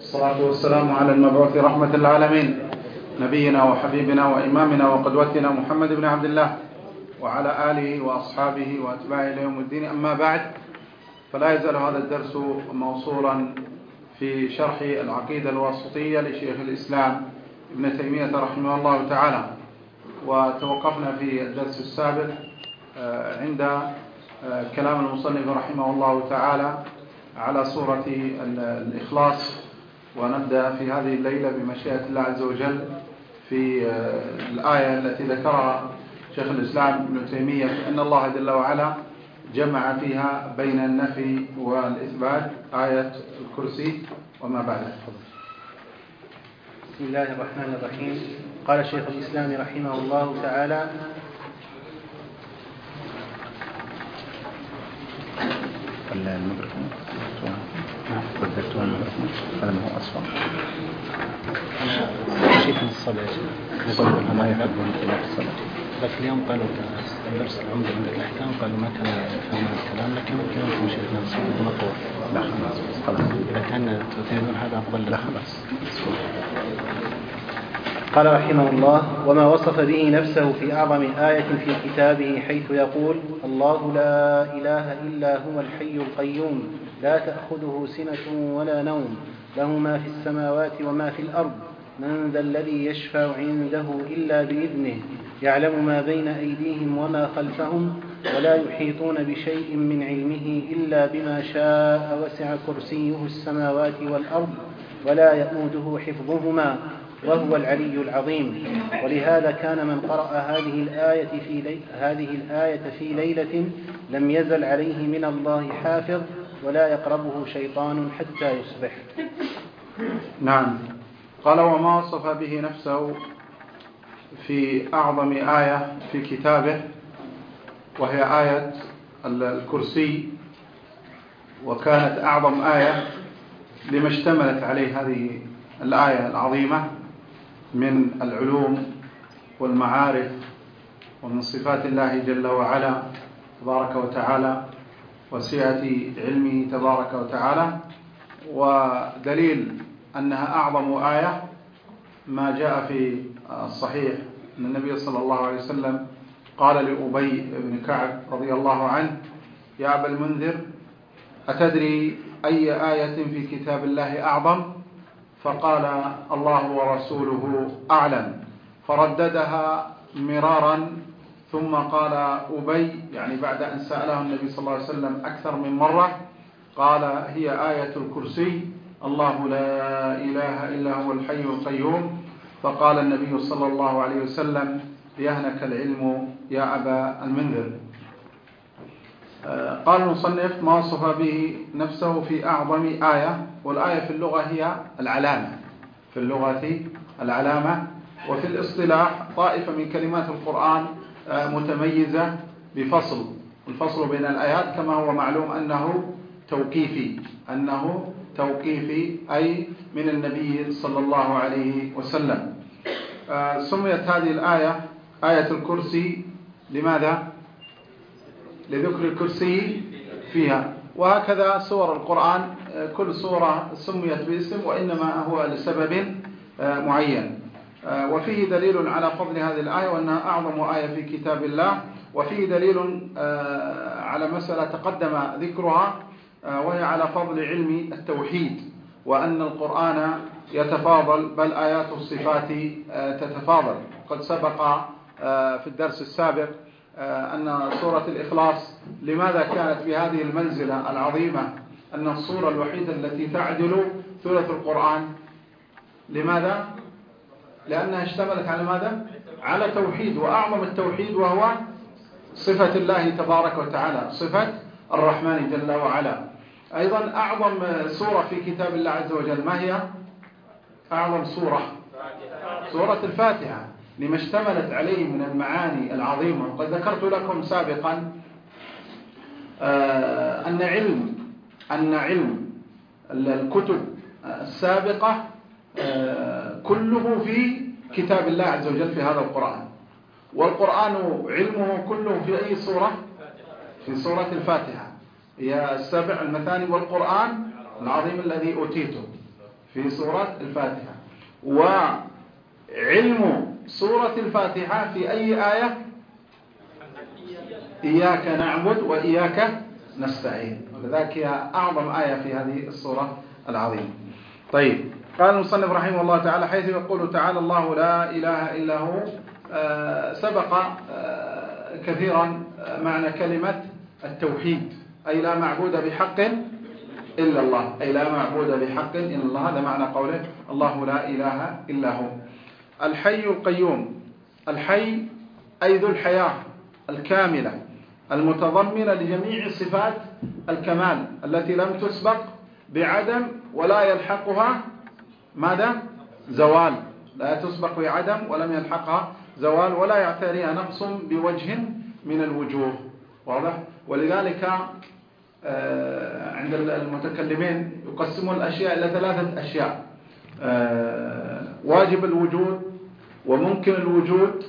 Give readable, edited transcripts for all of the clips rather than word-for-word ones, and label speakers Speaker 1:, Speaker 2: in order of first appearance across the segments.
Speaker 1: والصلاة والسلام على المبعوث رحمة العالمين نبينا وحبيبنا وإمامنا وقدوتنا محمد بن عبد الله وعلى آله وأصحابه وأتباعه إلى يوم الدين. أما بعد، فلا يزال هذا الدرس موصولا في شرح العقيدة الواسطية لشيخ الإسلام ابن تيمية رحمه الله تعالى، وتوقفنا في الدرس السابق عند كلام المصنف رحمه الله تعالى على سورة الإخلاص، ونبدأ في هذه الليلة بمشيئة الله عز وجل في الآية التي ذكرها شيخ الإسلام ابن تيمية، أن الله جل وعلا جمع فيها بين النفي والإثبات، آية الكرسي وما بعده.
Speaker 2: بسم الله الرحمن الرحيم. قال شيخ الإسلام رحمه الله تعالى:
Speaker 3: الميكروفون بدلتوها الميكروفون هذا ما هو أصفر.
Speaker 2: شيء من الصلاة
Speaker 3: ما يحبون الصلاة.
Speaker 2: بس اليوم قالوا درس العمدة عند الأحكام قالوا ما كان يفهمون الكلام، لكن ممكن يكون شيخنا الصوت ونطور.
Speaker 3: لا خلاص.
Speaker 2: إذا كان تريدون هذا أفضل.
Speaker 3: لا خلاص.
Speaker 2: قال رحمه الله: وما وصف به نفسه في أعظم آية في كتابه، حيث يقول: الله لا إله إلا هو الحي القيوم لا تأخذه سنة ولا نوم له ما في السماوات وما في الأرض من ذا الذي يشفع عنده إلا بإذنه يعلم ما بين أيديهم وما خلفهم ولا يحيطون بشيء من علمه إلا بما شاء وسع كرسيه السماوات والأرض ولا يؤوده حفظهما وهو العلي العظيم. ولهذا كان من قرأ هذه الآية في ليلة لم يزل عليه من الله حافظ ولا يقربه شيطان حتى يصبح.
Speaker 1: نعم. قال: وما وصف به نفسه في أعظم آية في كتابه، وهي آية الكرسي، وكانت أعظم آية لما اشتملت عليه هذه الآية العظيمة من العلوم والمعارف ومن صفات الله جل وعلا تبارك وتعالى وسعة علمه تبارك وتعالى. ودليل أنها أعظم آية ما جاء في الصحيح أن النبي صلى الله عليه وسلم قال لأبي بن كعب رضي الله عنه: يا أبا المنذر، أتدري أي آية في كتاب الله أعظم؟ فقال: الله ورسوله أعلم. فرددها مرارا، ثم قال أبي، يعني بعد أن سأله النبي صلى الله عليه وسلم أكثر من مرة، قال: هي آية الكرسي، الله لا إله إلا هو الحي القيوم. فقال النبي صلى الله عليه وسلم: يهنك العلم يا أبا المنذر. قال المصنف: ما وصف به نفسه في أعظم آية، والآية في اللغة هي العلامة، في اللغة العلامة، وفي الاصطلاح طائفة من كلمات القرآن متميزة بفصل، الفصل بين الآيات كما هو معلوم أنه توقيفي، أي من النبي صلى الله عليه وسلم. سميت هذه الآية آية الكرسي لماذا؟ لذكر الكرسي فيها. وهكذا سور القرآن كل سورة سميت باسم، وإنما هو لسبب معين. وفيه دليل على فضل هذه الآية وأنها أعظم آية في كتاب الله، وفيه دليل على مسألة تقدم ذكرها، وهي على فضل علم التوحيد، وأن القرآن يتفاضل، بل آيات الصفات تتفاضل. قد سبق في الدرس السابق أن سورة الإخلاص لماذا كانت بهذه المنزلة العظيمة، أن السورة الوحيدة التي تعدل ثلث القرآن. لماذا؟ لأنها اشتملت على ماذا؟ على توحيد، وأعظم التوحيد وهو صفة الله تبارك وتعالى، صفة الرحمن جل وعلا. أيضا أعظم سورة في كتاب الله عز وجل ما هي؟ أعظم سورة سورة الفاتحة، لما اشتملت عليه من المعاني العظيمة. وقد ذكرت لكم سابقا أن علم الكتب السابقة كله في كتاب الله عز وجل في هذا القرآن، والقرآن علمه كله في أي سورة؟ في سورة الفاتحة، هي السبع المثاني والقرآن العظيم الذي أوتيته. في سورة الفاتحة. وعلم سورة الفاتحة في أي آية؟ إياك نعبد وإياك نستعين، ولذلك هي أعظم آية في هذه السورة العظيمة. طيب، قال المصنف رحمه الله تعالى حيث يقول تعالى الله لا إله إلا هو، سبق كثيرا معنى كلمة التوحيد، أي لا معبود بحق إلا الله، أي لا معبود بحق إلا الله، هذا معنى قوله الله لا إله إلا هو. الحي القيوم، الحي أي ذو الحياة الكاملة المتضمنة لجميع صفات الكمال التي لم تسبق بعدم ولا يلحقها ماذا؟ زوال، لا تسبق بعدم ولم يلحقها زوال ولا يعتريها نقص بوجه من الوجوه. واضح؟ ولذلك عند المتكلمين يقسمون الأشياء إلى 3 أشياء: واجب الوجود، وممكن الوجود،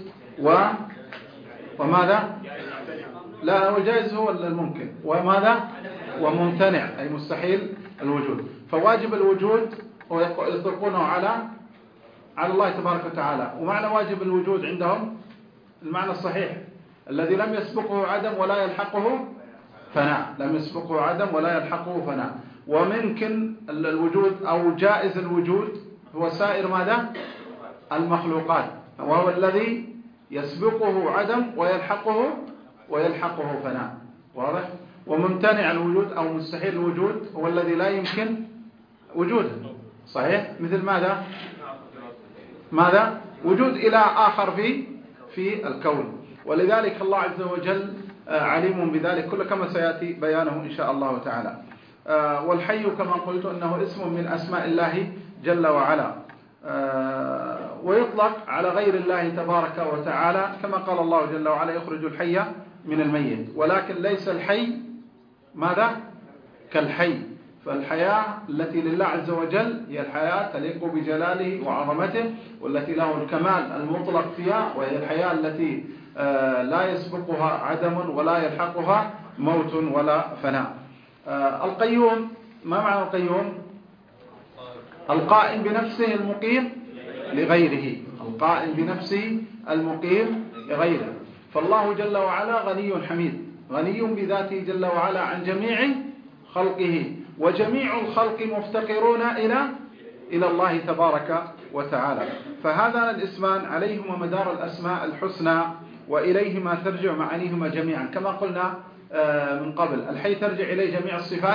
Speaker 1: وماذا؟ لا، هو الجائز هو الممكن، وماذا؟ وممتنع أي مستحيل الوجود. فواجب الوجود هو يطلقونه على الله تبارك وتعالى، ومعنى واجب الوجود عندهم المعنى الصحيح الذي لم يسبقه عدم ولا يلحقه فناء، لم يسبقه عدم ولا يلحقه فناء. وممكن الوجود أو جائز الوجود هو سائر ماذا؟ المخلوقات، وهو الذي يسبقه عدم ويلحقه فناء. واضح؟ وممتنع الوجود أو مستحيل الوجود هو الذي لا يمكن وجوده. صحيح؟ مثل ماذا؟ وجود إله آخر في الكون. ولذلك الله عز وجل عليم بذلك كله كما سيأتي بيانه إن شاء الله تعالى. والحي كما قلت أنه اسم من أسماء الله جل وعلا، ويطلق على غير الله تبارك وتعالى كما قال الله جل وعلا يخرج الحي من الميت، ولكن ليس الحي ماذا؟ كالحي. فالحياة التي لله عز وجل هي الحياة تليق بجلاله وعظمته، والتي له الكمال المطلق فيها، وهي الحياة التي لا يسبقها عدم ولا يلحقها موت ولا فناء. القيوم، ما معنى القيوم؟ القائم بنفسه المقيم لغيره، القائم بنفسه المقيم لغيره. فالله جل وعلا غني حميد، غني بذاته جل وعلا عن جميع خلقه، وجميع الخلق مفتقرون إلى الله تبارك وتعالى. فهذان الاسمان عليهما مدار الأسماء الحسنى، وإليهما ترجع معانيهما جميعا كما قلنا من قبل. الحي ترجع إليه جميع الصفات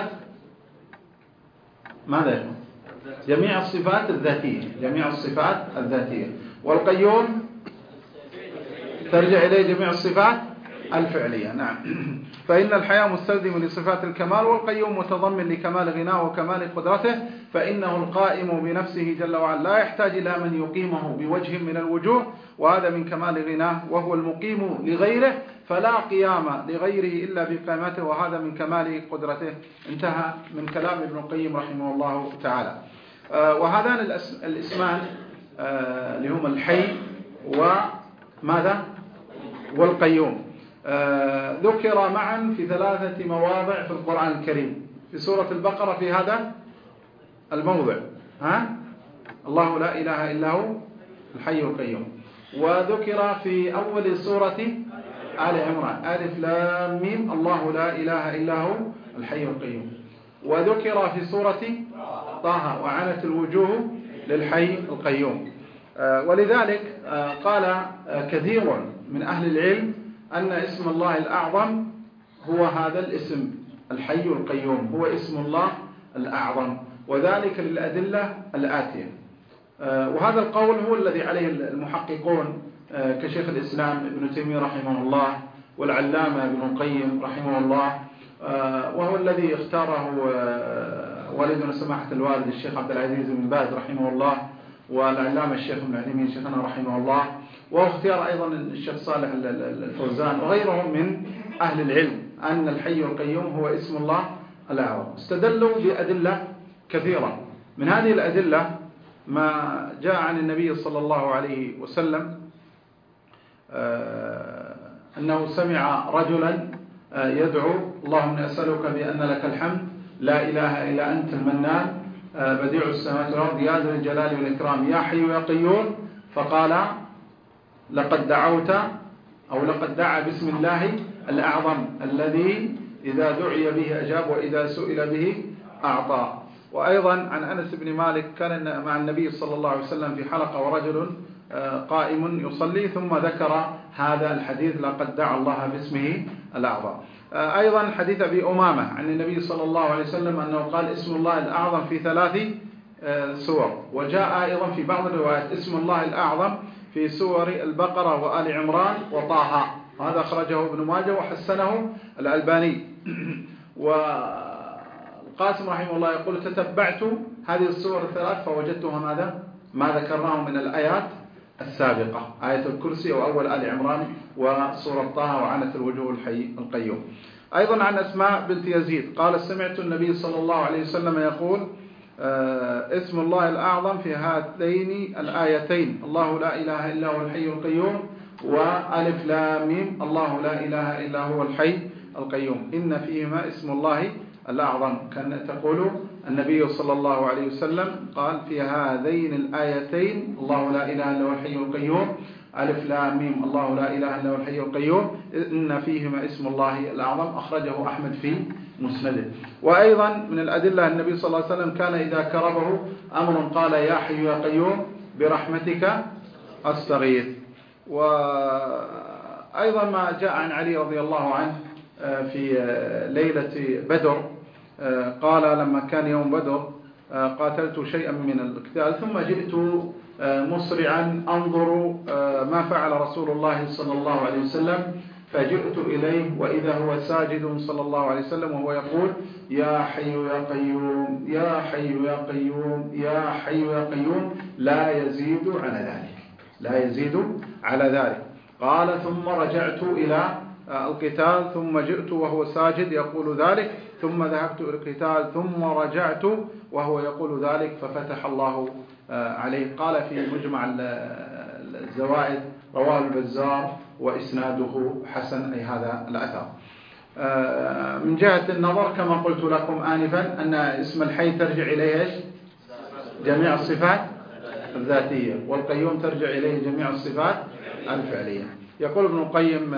Speaker 1: ماذا؟ جميع الصفات الذاتية، جميع الصفات الذاتية. والقيوم ترجع إليه جميع الصفات الفعلية. نعم. فإن الحياة مستلزم لصفات الكمال، والقيوم متضمن لكمال غناه وكمال قدرته، فإنه القائم بنفسه جل وعلا لا يحتاج إلى من يقيمه بوجه من الوجوه، وهذا من كمال غناه، وهو المقيم لغيره، فلا قيام لغيره إلا بقيامته، وهذا من كمال قدرته. انتهى من كلام ابن القيم رحمه الله تعالى. وهذان الاسمان اللي هما الحي وماذا؟ والقيوم ذكر معا في 3 مواضع في القرآن الكريم. في سورة البقرة في هذا الموضع، الله لا إله إلا هو الحي القيوم. وذكر في أول سورة آل عمران ألف لام ميم الله لا إله إلا هو الحي القيوم. وذكر في سورة طه وعنت الوجوه للحي القيوم. ولذلك قال كثير من أهل العلم أن اسم الله الأعظم هو هذا الاسم الحي القيوم، هو اسم الله الأعظم، وذلك للأدلة الآتية. وهذا القول هو الذي عليه المحققون كشيخ الإسلام ابن تيمية رحمه الله، والعلامة ابن القيم رحمه الله، وهو الذي اختاره والدنا سماحة الوالد الشيخ عبد العزيز بن باز رحمه الله، والعلامة الشيخ ابن عثيمين شيخنا رحمه الله، واختيار أيضا الشيخ صالح الفوزان وغيرهم من أهل العلم أن الحي القيوم هو اسم الله الأعظم. استدلوا بأدلة كثيرة. من هذه الأدلة ما جاء عن النبي صلى الله عليه وسلم أنه سمع رجلا يدعو اللهم أسألك بأن لك الحمد لا إله إلا أنت المنان بديع السماوات والأرض يا ذا الجلال والإكرام يا حي يا قيوم، فقال لقد دعوت أو لقد دعا باسم الله الأعظم الذي إذا دعي به أجاب وإذا سئل به أعطى. وأيضا عن أنس بن مالك كان مع النبي صلى الله عليه وسلم في حلقة ورجل قائم يصلي ثم ذكر هذا الحديث لقد دعا الله باسمه الأعظم. أيضا حديث أبي أمامة عن النبي صلى الله عليه وسلم أنه قال اسم الله الأعظم في 3 سور، وجاء أيضا في بعض الروايات اسم الله الأعظم في سور البقرة وآل عمران وطه، هذا أخرجه ابن ماجه وحسنه الألباني. والقاسم رحمه الله يقول تتبعت هذه السور ال3 فوجدتها ماذا؟ ما ذكرناه من الآيات السابقة، آية الكرسي وأول آل عمران وسورة طه وعنت الوجوه الحي القيوم. أيضا عن أسماء بنت يزيد قال سمعت النبي صلى الله عليه وسلم يقول اسم الله الأعظم في هاتين الآيتين الله لا إله إلا هو الحي القيوم وألف لام ميم الله لا إله إلا هو الحي القيوم إن فيهما اسم الله الأعظم. كان تقول النبي صلى الله عليه وسلم قال في هذين الآيتين الله لا إله إلا هو الحي القيوم ألف لام ميم الله لا إله إلا هو الحي القيوم إن فيهما اسم الله الأعظم، أخرجه أحمد في مسنده. وأيضا من الأدلة النبي صلى الله عليه وسلم كان إذا كربه أمر قال يا حي يا قيوم برحمتك أستغيث. وأيضا ما جاء عن علي رضي الله عنه في ليلة بدر قال لما كان يوم بدر قاتلت شيئا من القتال ثم جئت مسرعا أنظر ما فعل رسول الله صلى الله عليه وسلم، فجئت إليه وإذا هو ساجد صلى الله عليه وسلم وهو يقول يا حي يا قيوم يا حي يا قيوم يا حي يا قيوم لا يزيد على ذلك لا يزيد على ذلك. قال ثم رجعت إلى القتال ثم جئت وهو ساجد يقول ذلك ثم ذهبت إلى القتال ثم رجعت وهو يقول ذلك ففتح الله عليه. قال في مجمع الزوائد رواه البزار وإسناده حسن أي هذا الأثر. من جهة النظر كما قلت لكم آنفا أن اسم الحي ترجع إليه جميع الصفات الذاتية والقيوم ترجع إليه جميع الصفات الفعلية. يقول ابن القيم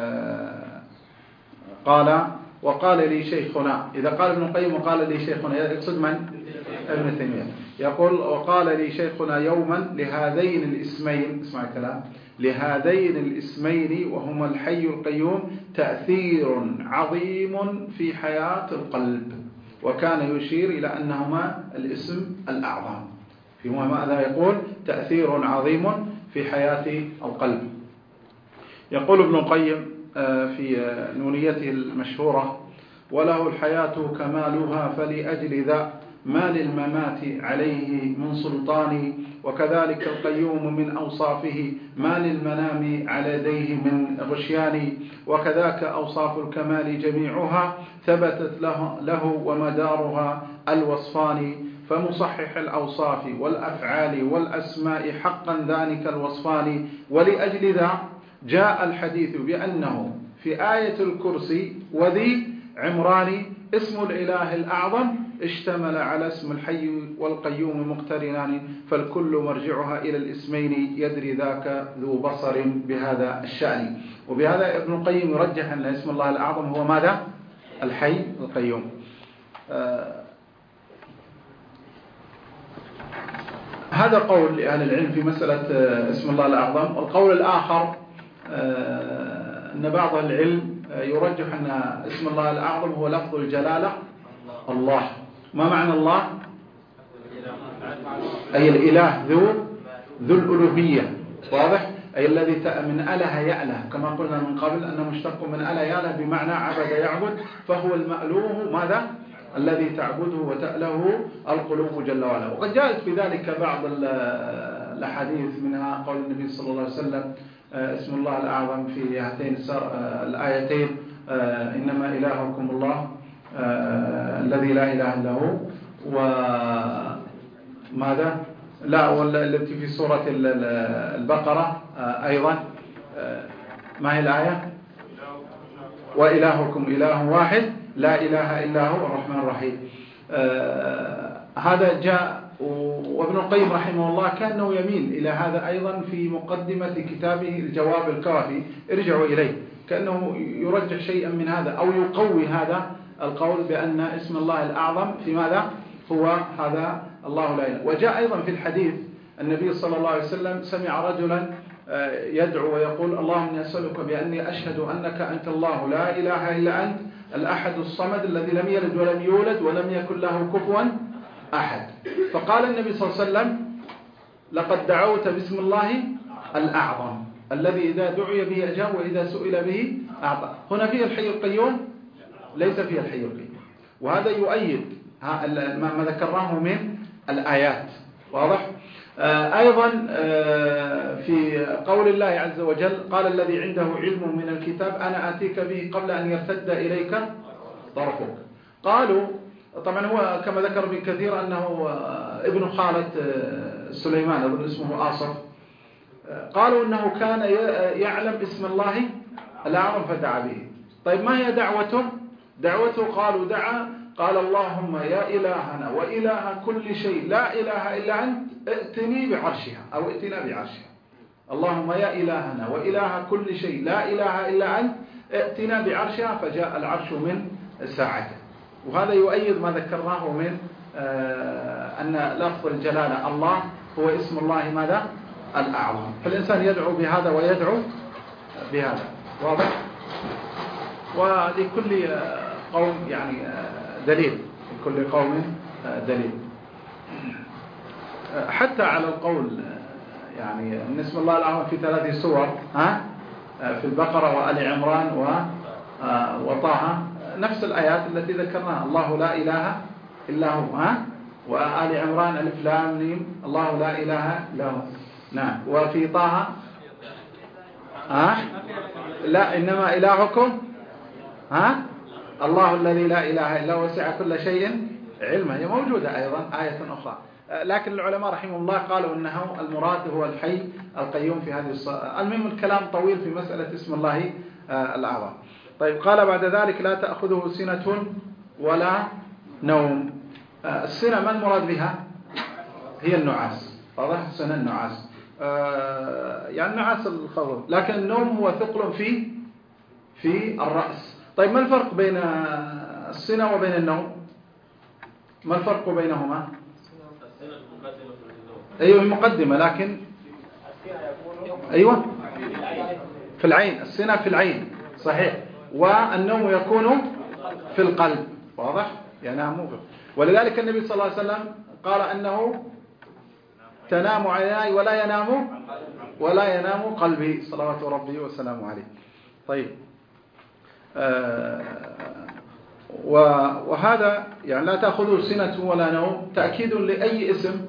Speaker 1: قال وقال لي شيخنا، إذا قال ابن القيم وقال لي شيخنا يقصد من؟ ابن تيمية. يقول وقال لي شيخنا يوما لهذين الاسمين، اسمع الكلام، لهذين الاسمين وهما الحي القيوم تأثير عظيم في حياة القلب، وكان يشير إلى أنهما الاسم الأعظم. فيما ماذا يقول؟ تأثير عظيم في حياة القلب. يقول ابن القيم في نونيته المشهورة وله الحياة كمالها فلأجل ذا ما للممات عليه من سلطان، وكذلك القيوم من أوصافه ما للمنام على يديه من غشيان، وكذاك أوصاف الكمال جميعها ثبتت له ومدارها الوصفان، فمصحح الأوصاف والأفعال والأسماء حقا ذلك الوصفان. ولأجل ذا جاء الحديث بأنه في آية الكرسي وذي عمران اسم الإله الأعظم اشتمل على اسم الحي والقيوم مقترنان، فالكل مرجعها إلى الاسمين يدري ذاك ذو بصر بهذا الشأن. وبهذا ابن القيم يرجح أن اسم الله الأعظم هو ماذا؟ الحي القيوم. هذا قول لأهل العلم في مسألة اسم الله الأعظم. والقول الآخر أن بعض العلم يرجح أن اسم الله الأعظم هو لفظ الجلالة الله. ما معنى الله؟ أي الإله ذو الألوهية، واضح؟ أي الذي من أله يأله، كما قلنا من قبل أنه مشتق من أله يأله بمعنى عبد يعبد، فهو المألوه ماذا؟ الذي تعبده وتأله القلوب جل وعلا. وقد جاءت في ذلك بعض الأحاديث، منها قول النبي صلى الله عليه وسلم اسم الله الأعظم في هاتين الآيتين إنما إلهكم الله الذي لا إله إلا هو، وماذا؟ لا، والتي في سورة البقرة أيضا ما هي الآية؟ وإلهكم إله واحد لا إله إلا هو الرحمن الرحيم. هذا جاء، وابن القيم رحمه الله كأنه يميل إلى هذا أيضا في مقدمة كتابه الجواب الكافي، ارجعوا إليه، كأنه يرجح شيئا من هذا أو يقوي هذا القول بأن اسم الله الأعظم في ماذا هو هذا الله لا إله. وجاء أيضا في الحديث النبي صلى الله عليه وسلم سمع رجلا يدعو ويقول اللهم إني أسألك بأني أشهد أنك أنت الله لا إله إلا أنت الأحد الصمد الذي لم يلد ولم يولد ولم يكن له كفوا أحد. فقال النبي صلى الله عليه وسلم لقد دعوت باسم الله الأعظم الذي إذا دعي به أجاب وإذا سئل به أعطى. هنا فيه الحي القيوم، ليس فيه الحي القيوم، وهذا يؤيد ما ذكرناه من الآيات. واضح؟ أيضا في قول الله عز وجل قال الذي عنده علم من الكتاب أنا آتيك به قبل أن يرتد إليك طرفك. قالوا طبعا هو كما ذكر ابن كثير أنه ابن خالة سليمان ابن اسمه آصف، قالوا أنه كان يعلم اسم الله الأعظم فدعا به. طيب ما هي دعوته؟ دعوته قالوا دعا قال اللهم يا إلهنا وإله كل شيء لا إله إلا أنت ائتني بعرشها أو ائتنا بعرشها. اللهم يا إلهنا وإله كل شيء لا إله إلا أنت ائتنا بعرشها، فجاء العرش من ساعته. وهذا يؤيد ما ذكرناه من أن لفظ الجلالة الله هو اسم الله ماذا؟ الأعظم. فالإنسان يدعو بهذا ويدعو بهذا. واضح؟ ولكل قوم يعني دليل، لكل قوم دليل. حتى على القول يعني ان اسم الله الأعظم في 3 سور، في البقرة وآل عمران وطه، نفس الآيات التي ذكرناها، الله لا إله إلا هو، وآل عمران ألف لام ميم الله لا إله إلا هو. نعم. وفي طه لا إنما إلهكم الله الذي لا إله إلا هو وسع كل شيء علما. هي موجودة أيضا آية أخرى، لكن العلماء رحمهم الله قالوا أنه المراد هو الحي القيوم في هذه الصلاة. المهم الكلام طويل في مسألة اسم الله الأعظم. طيب قال بعد ذلك لا تأخذه سنة ولا نوم. السنة ما المراد بها؟ هي النعاس. واضح؟ سنة النعاس يعني نعاس الخوف، لكن النوم هو ثقل في الرأس. طيب ما الفرق بين السنة وبين النوم؟ ما الفرق بينهما؟ أيوة المقدمة، لكن أيوة في العين. السنة في العين صحيح، والنوم يكون في القلب. واضح؟ ينام. ولذلك النبي صلى الله عليه وسلم قال أنه تنام عيناي ولا ينام قلبي صلوات ربي وسلامه عليه. طيب وهذا يعني لا تأخذه سنة ولا نوم تأكيد لأي اسم.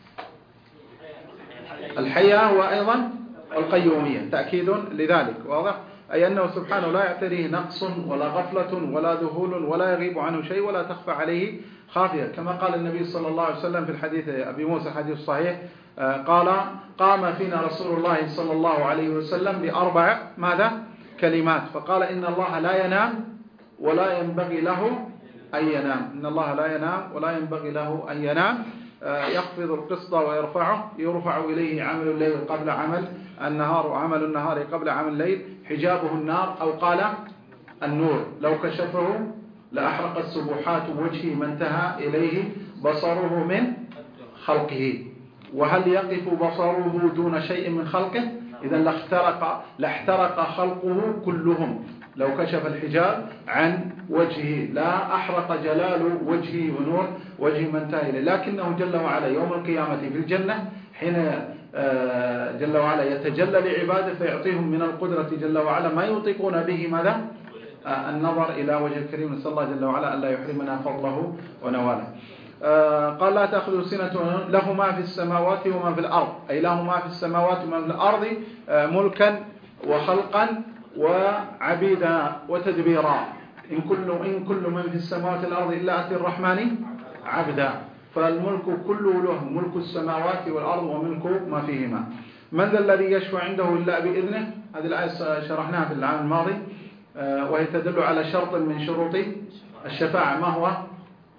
Speaker 1: الحياة وأيضا القيومية تأكيد لذلك. واضح؟ أي أنه سبحانه لا يعتريه نقص ولا غفلة ولا ذهول ولا يغيب عنه شيء ولا تخفى عليه خافية، كما قال النبي صلى الله عليه وسلم في الحديث أبي موسى حديث صحيح قال قام فينا رسول الله صلى الله عليه وسلم ب4 ماذا؟ كلمات، فقال إن الله لا ينام ولا ينبغي له أن ينام. إن الله لا ينام ولا ينبغي له أن ينام. يخفض القسط ويرفعه، يرفع إليه عمل الليل قبل عمل النهار وعمل النهار قبل عمل الليل، حجابه النار أو قال النور، لو كشفه لأحرقت سبحات وجهه ما انتهى إليه بصره من خلقه. وهل يقف بصره دون شيء من خلقه؟ إذا لاحترق خلقه كلهم لو كشف الحجاب عن وجهه، لا أحرق جلال وجهه ونور وجهه ما انتهى إليه. لكنه جل وعلا يوم القيامة في الجنة حين جل وعلا يتجلى لعباده فيعطيهم من القدرة جل وعلا ما يطيقون به ماذا؟ النظر إلى وجه الكريم. نسأل الله جل وعلا أن لا يحرمنا فضله ونواله. قال لا تأخذ سنة له ما في السماوات وما في الأرض، أي له ما في السماوات وما في الأرض ملكا وخلقا وعبيدا وتدبيرا. إن كل من في السماوات والأرض إلا أتي الرحمن عبدا. فالملك كله له، ملك السماوات والأرض وملك ما فيهما. من ذا الذي يشفع عنده إلا بإذنه؟ هذه الآية شرحناها في العام الماضي، وهي تدل على شرط من شروط الشفاعة. ما هو؟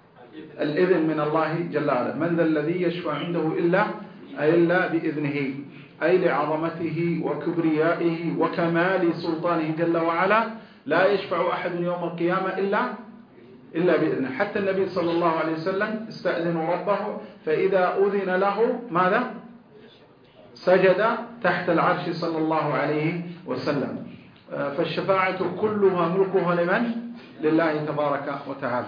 Speaker 1: الإذن من الله جل وعلا. من ذا الذي يشفع عنده إلا بإذنه، أي لعظمته وكبريائه وكمال سلطانه جل وعلا. لا يشفع أحد يوم القيامة إلا بإذنه. حتى النبي صلى الله عليه وسلم استأذن ربه، فإذا أذن له ماذا؟ سجد تحت العرش صلى الله عليه وسلم. فالشفاعة كلها ملكها لمن؟ لله تبارك وتعالى.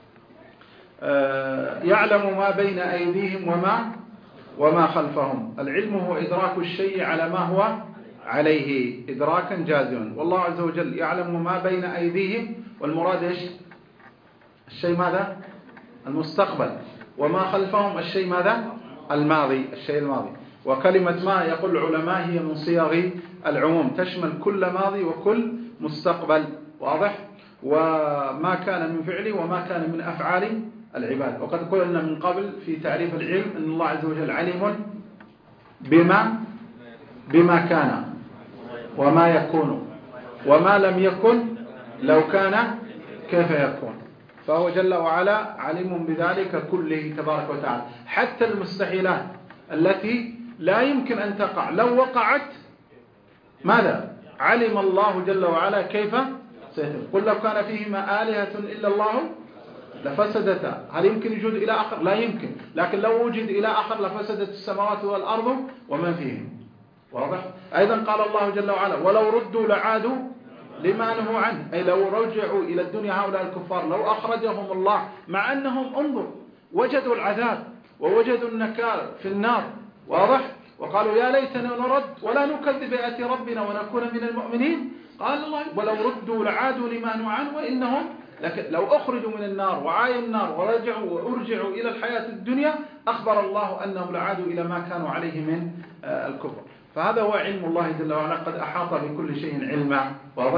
Speaker 1: يعلم ما بين أيديهم وما خلفهم. العلم هو إدراك الشيء على ما هو عليه إدراكا جازما. والله عز وجل يعلم ما بين أيديهم، والمراد إيش؟ الشيء ماذا؟ المستقبل. وما خلفهم الشيء ماذا؟ الماضي، الشيء الماضي. وكلمة ما يقول العلماء هي من صيغ العموم، تشمل كل ماضي وكل مستقبل. واضح؟ وما كان من فعله وما كان من أفعال العباد. وقد قلنا من قبل في تعريف العلم أن الله عز وجل عليم بما كان وما يكون وما لم يكن لو كان كيف يكون. فهو جل وعلا عليم بذلك كله تبارك وتعالى. حتى المستحيلات التي لا يمكن أن تقع لو وقعت ماذا؟ علم الله جل وعلا كيف سيتم. قل لو كان فيهما آلهة إلا الله لفسدتا. هل يمكن وجود إله آخر؟ لا يمكن. لكن لو وجد إله آخر لفسدت السماوات والأرض ومن فيهم. واضح؟ أيضا قال الله جل وعلا ولو ردوا لعادوا لما نهوا عنه، أي لو رجعوا إلى الدنيا هؤلاء الكفار لو أخرجهم الله، مع أنهم انظر وجدوا العذاب ووجدوا النكال في النار. واضح؟ وقالوا يا ليتنا نرد ولا نكذب بآيات ربنا ونكون من المؤمنين. قال الله ولو ردوا لعادوا لما نهوا عنه وإنهم لو أخرجوا من النار وعايوا النار ورجعوا وأرجعوا إلى الحياة الدنيا أخبر الله أنهم لعادوا إلى ما كانوا عليه من الكفر. فهذا هو علم الله جل وعلا، قد أحاط بكل شيء علما. واضح؟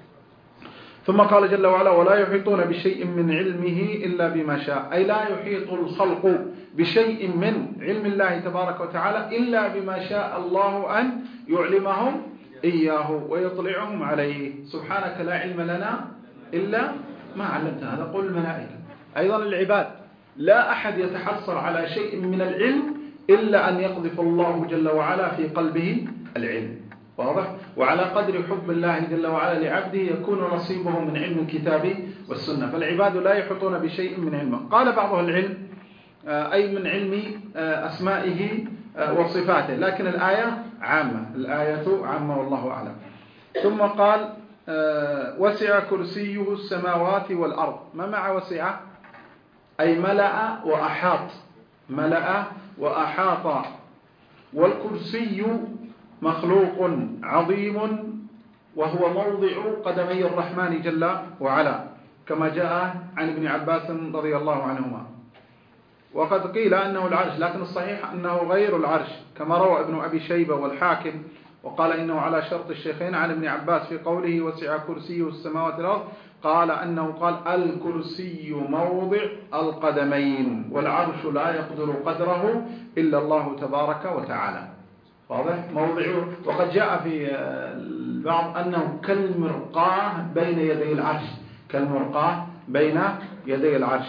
Speaker 1: ثم قال جل وعلا ولا يحيطون بشيء من علمه إلا بما شاء، أي لا يحيط الخلق بشيء من علم الله تبارك وتعالى إلا بما شاء الله أن يعلمهم إياه ويطلعهم عليه. سبحانك لا علم لنا إلا ما علمتنا. هذا قول الملائكة. أيضا العباد لا أحد يتحصل على شيء من العلم إلا أن يقذف الله جل وعلا في قلبه العلم. واضح؟ وعلى قدر حب الله جل وعلا لعبده يكون نصيبه من علم الكتاب والسنة. فالعباد لا يحيطون بشيء من علمه. قال بعض العلم أي من علم أسمائه وصفاته، لكن الآية عامة، الآية عامة والله أعلم. ثم قال وسع كرسيه السماوات والأرض. ما مع وسع؟ أي ملأ وأحاط، ملأ وأحاط. والكرسي مخلوق عظيم وهو موضع قدمي الرحمن جل وعلا كما جاء عن ابن عباس رضي الله عنهما. وقد قيل أنه العرش، لكن الصحيح أنه غير العرش كما روى ابن أبي شيبة والحاكم، وقال إنه على شرط الشيخين عن ابن عباس في قوله وسع كرسيه السماوات والأرض، قال أنه قال الكرسي موضع القدمين والعرش لا يقدر قدره إلا الله تبارك وتعالى. واضح؟ موضعه. وقد جاء في البعض أنه كالمرقاة بين يدي العرش، كالمرقاة بين يدي العرش.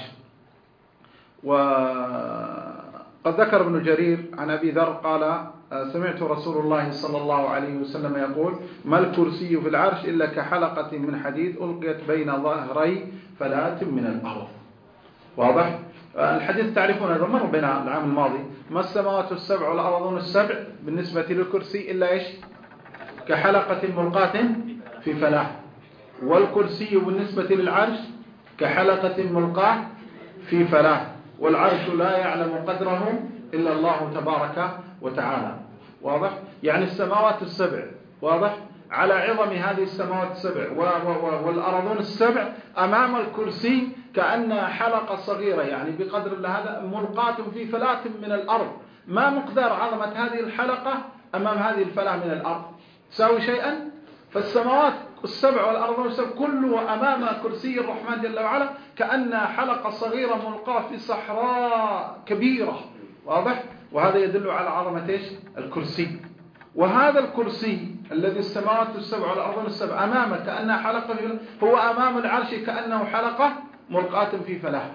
Speaker 1: وقد ذكر ابن جرير عن أبي ذر قال سمعت رسول الله صلى الله عليه وسلم يقول ما الكرسي في العرش إلا كحلقة من حديد ألقيت بين ظهري فلاة من الأرض. واضح؟ الحديث تعرفون هذا مر بنا العام الماضي. ما السماوات السبع والأرضون السبع بالنسبة للكرسي إلا إيش؟ كحلقة ملقاة في فلاة. والكرسي بالنسبة للعرش كحلقة ملقاة في فلاة. والعرش لا يعلم قدره إلا الله تبارك وتعالى. واضح؟ يعني السماوات السبع، واضح؟ على عظم هذه السماوات السبع والأرضون السبع أمام الكرسي كأنها حلقة صغيرة، يعني بقدر هذا ملقاة في فلاة من الأرض. ما مقدار عظمة هذه الحلقة أمام هذه الفلاة من الأرض؟ تساوي شيئا؟ فالسماوات السبع والأرضون السبع كله أمام كرسي الرحمن جل وعلا كأنها حلقة صغيرة ملقاة في صحراء كبيرة. واضح؟ وهذا يدل على عظمة إيش؟ الكرسي. وهذا الكرسي الذي السماوات السبع والأرضون السبع أمامه كأنها حلقة هو أمام العرش كأنه حلقة ملقاة في فلاة.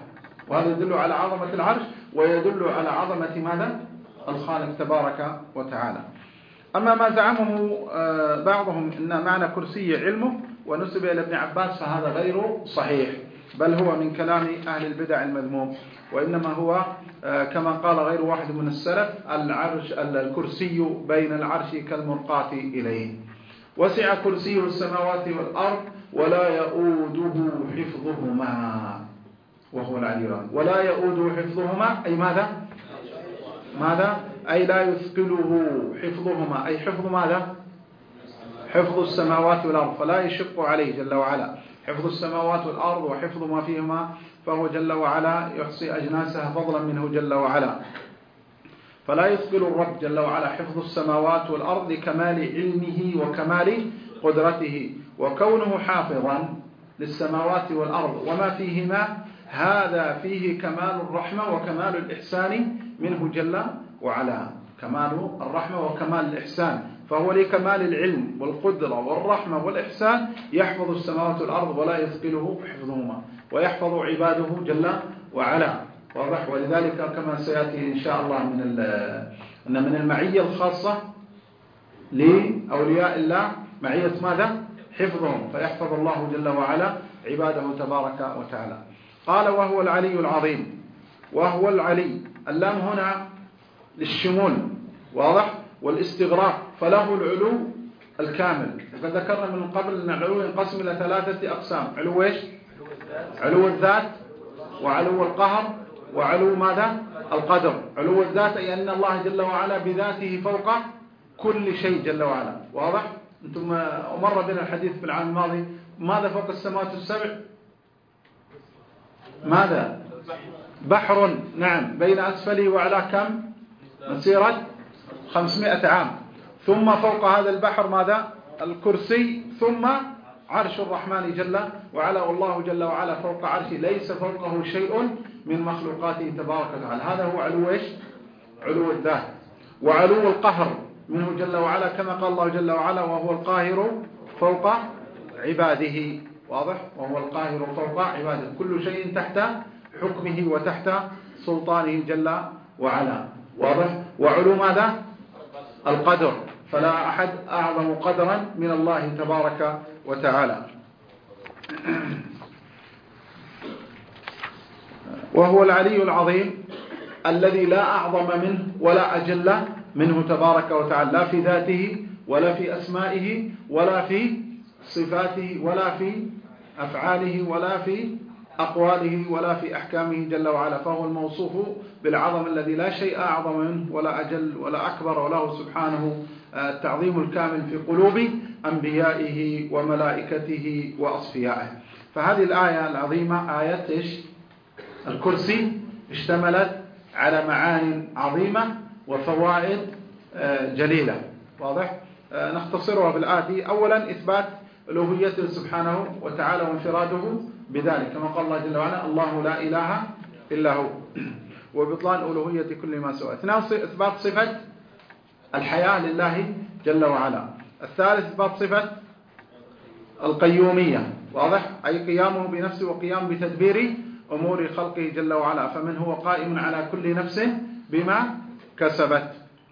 Speaker 1: وهذا يدل على عظمة العرش ويدل على عظمة ماذا؟ الخالق تبارك وتعالى. أما ما زعمه بعضهم أن معنى كرسي علمه ونسب إلى ابن عباس فهذا غير صحيح، بل هو من كلام أهل البدع المذموم، وإنما هو كما قال غير واحد من السلف: الكرسي بين العرش كالمرقاة إليه، وسع كرسيه السماوات والأرض ولا يؤوده حفظهما وهو العلي العظيم. ولا يؤوده حفظهما أي ماذا؟ أي لا يثقله حفظهما، أي حفظ ماذا؟ حفظ السماوات والأرض، فلا يشق عليه جل وعلا حفظ السماوات والأرض وحفظ ما فيهما، فهو جل وعلا يحصي أجناسها فضلا منه جل وعلا. فلا يثقل الرب جل وعلا حفظ السماوات والأرض لكمال علمه وكمال قدرته، وكونه حافظا للسماوات والأرض وما فيهما هذا فيه كمال الرحمة وكمال الإحسان منه جل وعلا. كمال الرحمة وكمال الإحسان، فهو لكمال العلم والقدرة والرحمة والإحسان يحفظ السماوات والأرض ولا يثقله حفظهما، ويحفظ عباده جل وعلا. واضح؟ ولذلك كما سيأتي إن شاء الله أن من المعية الخاصة لأولياء الله معية ماذا؟ حفظهم، فيحفظ الله جل وعلا عباده تبارك وتعالى. قال: وهو العلي العظيم. وهو العلي، اللام هنا للشمول، واضح، والاستغراق، فله العلو الكامل. وقد ذكرنا من قبل أن العلو ينقسم إلى 3 أقسام: علو إيش؟ علو الذات، وعلو القهر، وعلو ماذا؟ القدر. علو الذات أي أن الله جل وعلا بذاته فوق كل شيء جل وعلا، واضح؟ أنتم مر بنا الحديث في العام الماضي: ماذا فوق السماوات السبع؟ ماذا؟ بحر، نعم، بين أسفله وعلى كم؟ مسيرة 500 عام. ثم فوق هذا البحر ماذا؟ الكرسي، ثم عرش الرحمن جل وعلا، والله جل وعلا فوق عرشه ليس فوقه شيء من مخلوقاته تبارك وتعالى. هذا هو علو إيش؟ علو الذات. وعلو القهر منه جل وعلا، كما قال الله جل وعلا: وهو القاهر فوق عباده، واضح؟ وهو القاهر فوق عباده، كل شيء تحت حكمه وتحت سلطانه جل وعلا، واضح؟ وعلو ماذا؟ القدر، فلا أحد أعظم قدرا من الله تبارك وتعالى. وهو العلي العظيم الذي لا أعظم منه ولا أجل منه تبارك وتعالى، لا في ذاته ولا في أسمائه ولا في صفاته ولا في أفعاله ولا في أقواله ولا في أحكامه جل وعلا، فهو الموصوف بالعظم الذي لا شيء أعظم منه ولا أجل ولا أكبر، وله سبحانه التعظيم الكامل في قلوب أنبيائه وملائكته وأصفيائه. فهذه الآية العظيمة آية إيش؟ الكرسي، اشتملت على معان عظيمة وفوائد جليلة، واضح؟ نختصرها بالآتي: أولا إثبات ألوهيته سبحانه وتعالى وانفراده بذلك، كما قال الله جل وعلا: الله لا إله إلا هو، وبطلان ألوهية كل ما سوى. اثنان إثبات صفة الحياة لله جل وعلا. الثالث إثبات صفة القيومية، واضح، أي قيامه بنفسه وقيام بتدبير أمور خلقه جل وعلا، فمن هو قائم على كل نفس بما كسبت.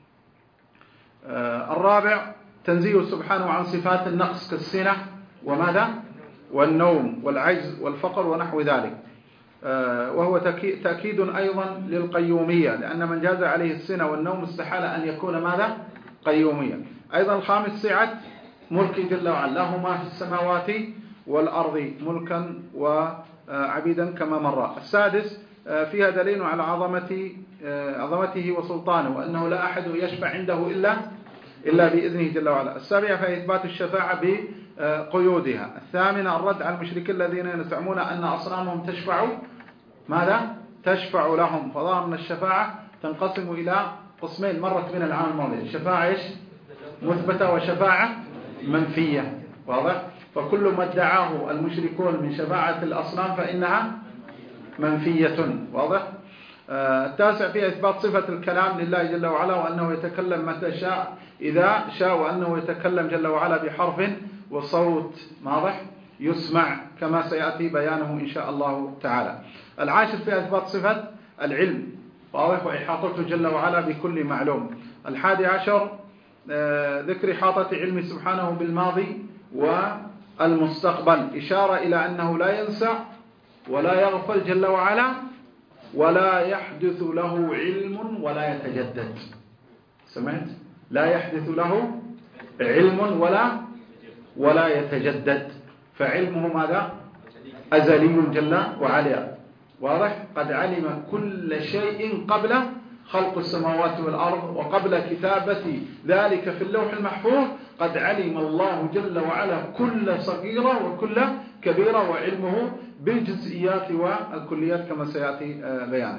Speaker 1: الرابع تنزيه سبحانه عن صفات النقص كالسنة وماذا؟ والنوم والعجز والفقر ونحو ذلك، وهو تأكيد أيضا للقيومية، لأن من جاز عليه السنة والنوم استحال أن يكون ماذا؟ قيومية. أيضا الخامس سعة ملك جل وعلا، له ما في السماوات والأرض ملكا وعبيدا كما مر. السادس فيها دليل على عظمته وسلطانه، وأنه لا أحد يشفع عنده إلا بإذنه جل وعلا. السابعة فهي إثبات الشفاعة بقيودها. الثامنة الرد على المشركين الذين يزعمون أن أصنامهم تشفع ماذا؟ تشفع لهم، فظهر أن الشفاعة تنقسم إلى قسمين مرت من العام الماضي: الشفاعة إيش؟ مثبتة وشفاعة منفية، واضح؟ فكل ما ادعاه المشركون من شفاعة الأصنام فإنها منفية، واضح؟ التاسع فيها إثبات صفة الكلام لله جل وعلا، وأنه يتكلم متى شاء إذا شاء، وأنه يتكلم جل وعلا بحرف وصوت، واضح؟ يسمع كما سيأتي بيانه إن شاء الله تعالى. العاشر في إثبات صفة العلم، واضح، وإحاطته جل وعلا بكل معلوم. 11 ذكر إحاطة علمه سبحانه بالماضي والمستقبل، إشارة إلى أنه لا ينسى ولا يغفل جل وعلا، ولا يحدث له علم ولا يتجدد. سمعت؟ لا يحدث له علم ولا يتجدد، فعلمه ماذا؟ أزلي جل وعلا، واضح؟ قد علم كل شيء قبل خلق السماوات والأرض وقبل كتابة ذلك في اللوح المحفوظ. قد علم الله جل وعلا كل صغيرة وكل كبيرة، وعلمه بالجزئيات والكليات كما سيأتي بيانه.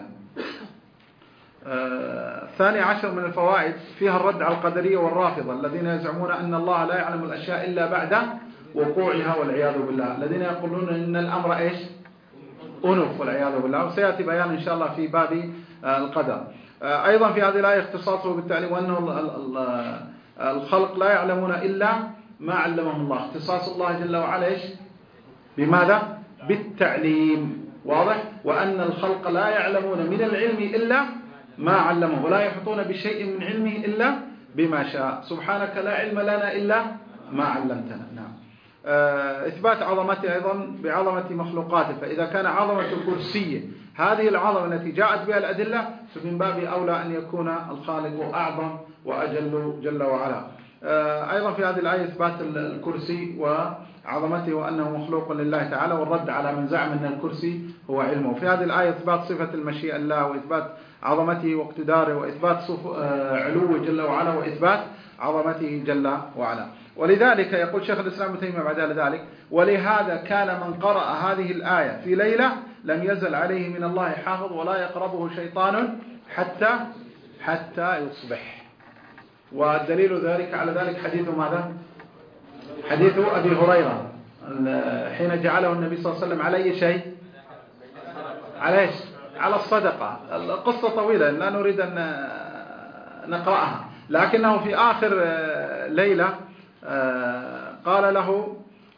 Speaker 1: 12 من الفوائد فيها الرد على القدرية والرافضة الذين يزعمون أن الله لا يعلم الأشياء إلا بعد وقوعها والعياذ بالله، الذين يقولون أن الأمر إيش؟ أنف والعياذ بالله، وسيأتي بيان إن شاء الله في باب القدر. أيضا في هذه الآية اختصاصه بالتعليم، وأنه الخلق لا يعلمون إلا ما علمهم الله. اختصاص الله جل وعلا إيش؟ بماذا؟ بالتعليم، واضح؟ وأن الخلق لا يعلمون من العلم إلا ما علمه، ولا يحيطون بشيء من علمه إلا بما شاء. سبحانك لا علم لنا إلا ما علمتنا. نعم. إثبات عظمته أيضا بعظمة مخلوقاته، فإذا كان عظمة الكرسي هذه العظمة التي جاءت بها الأدلة، فمن باب أولى أن يكون الخالق أعظم وأجل جل وعلا. أيضا في هذه الآية إثبات الكرسي وعظمته وأنه مخلوق لله تعالى، والرد على من زعم أن الكرسي هو علمه. في هذه الآية إثبات صفة المشيئة لله، وإثبات عظمته واقتداره، وإثبات علوه جل وعلا، وإثبات عظمته جل وعلا. ولذلك يقول شيخ الإسلام ابن تيمية بعد ذلك: ولهذا كان من قرأ هذه الآية في ليلة لم يزل عليه من الله حافظ ولا يقربه شيطان حتى يصبح. والدليل ذلك على ذلك حديث ماذا؟ حديث أبي هريرة حين جعله النبي صلى الله عليه وسلم على أي شيء؟ على الصدقة. القصة طويلة لا نريد أن نقرأها، لكنه في آخر ليلة قال له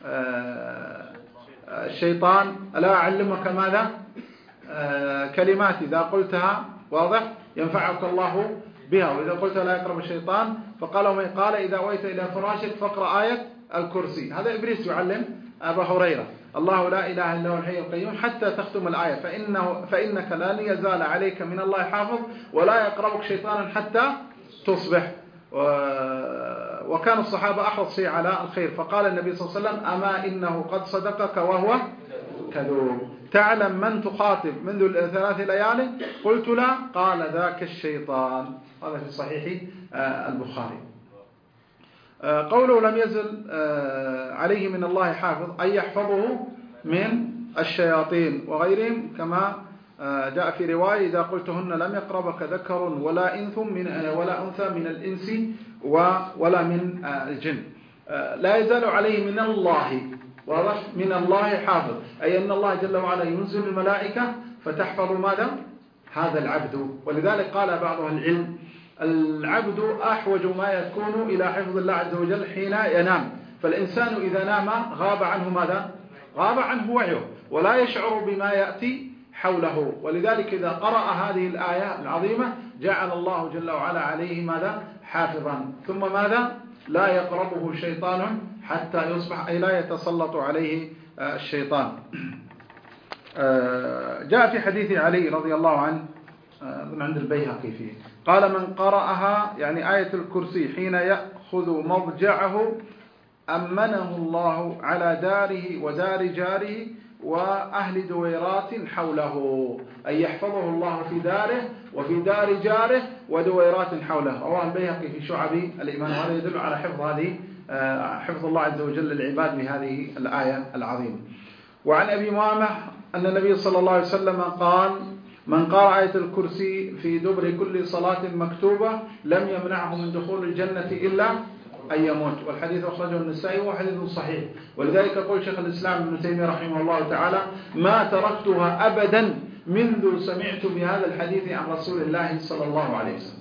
Speaker 1: الشيطان: ألا أعلمك ماذا؟ كلمات إذا قلتها، واضح، ينفعك الله بها، وإذا قلتها لا يقرب الشيطان. قال: إذا أويت إلى فراشك فاقرأ آية الكرسي. هذا إبليس يعلم أبا هريرة: الله لا إله إلا هو الحي القيوم حتى تختم الآية، فإنك لن يزال عليك من الله حافظ ولا يقربك شيطانا حتى تصبح. وكان الصحابة أحرص شيء على الخير، فقال النبي صلى الله عليه وسلم: أما إنه قد صدقك وهو كذوب، تعلم من تخاطب منذ 3 ليال؟ قلت لا. قال: ذاك الشيطان. هذا في صحيح البخاري. قوله لم يزل عليه من الله حافظ، أي يحفظه من الشياطين وغيرهم، كما جاء في رواية: إذا قلتهن لم يقربك ذكر ولا أنثى من الإنس ولا من الجن. لا يزال عليه من الله، واضح، من الله حافظ، أي أن الله جل وعلا ينزل الملائكة فتحفظ ماذا؟ هذا العبد. ولذلك قال بعض العلم: العبد أحوج ما يكون إلى حفظ الله عز وجل حين ينام، فالإنسان إذا نام غاب عنه ماذا؟ غاب عنه وعيه ولا يشعر بما يأتي حوله. ولذلك إذا قرأ هذه الآية العظيمة جعل الله جل وعلا عليه ماذا؟ حافظا. ثم ماذا؟ لا يقربه شيطان حتى يصبح، أي لا يتسلط عليه الشيطان. جاء في حديث علي رضي الله عنه من عند البيهقي فيه، قال: من قرأها، يعني آية الكرسي، حين يأخذ مضجعه أمنه الله على داره ودار جاره وأهل دويرات حوله، أي يحفظه الله في داره وفي دار جاره ودويرات حوله. رواه البيهقي في شعب الإيمان، وهذا يدل على حفظ الله عز وجل للعباد بهذه الآية العظيمة. وعن أبي أمامة أن النبي صلى الله عليه وسلم قال: من قرأ آية الكرسي في دبر كل صلاة مكتوبة لم يمنعه من دخول الجنة إلا أن يموت. والحديث أخرجه النسائي وهو حديث صحيح. ولذلك يقول شيخ الإسلام ابن تيمية رحمه الله تعالى: ما تركتها أبدا منذ سمعت بهذا الحديث عن رسول الله صلى الله عليه وسلم.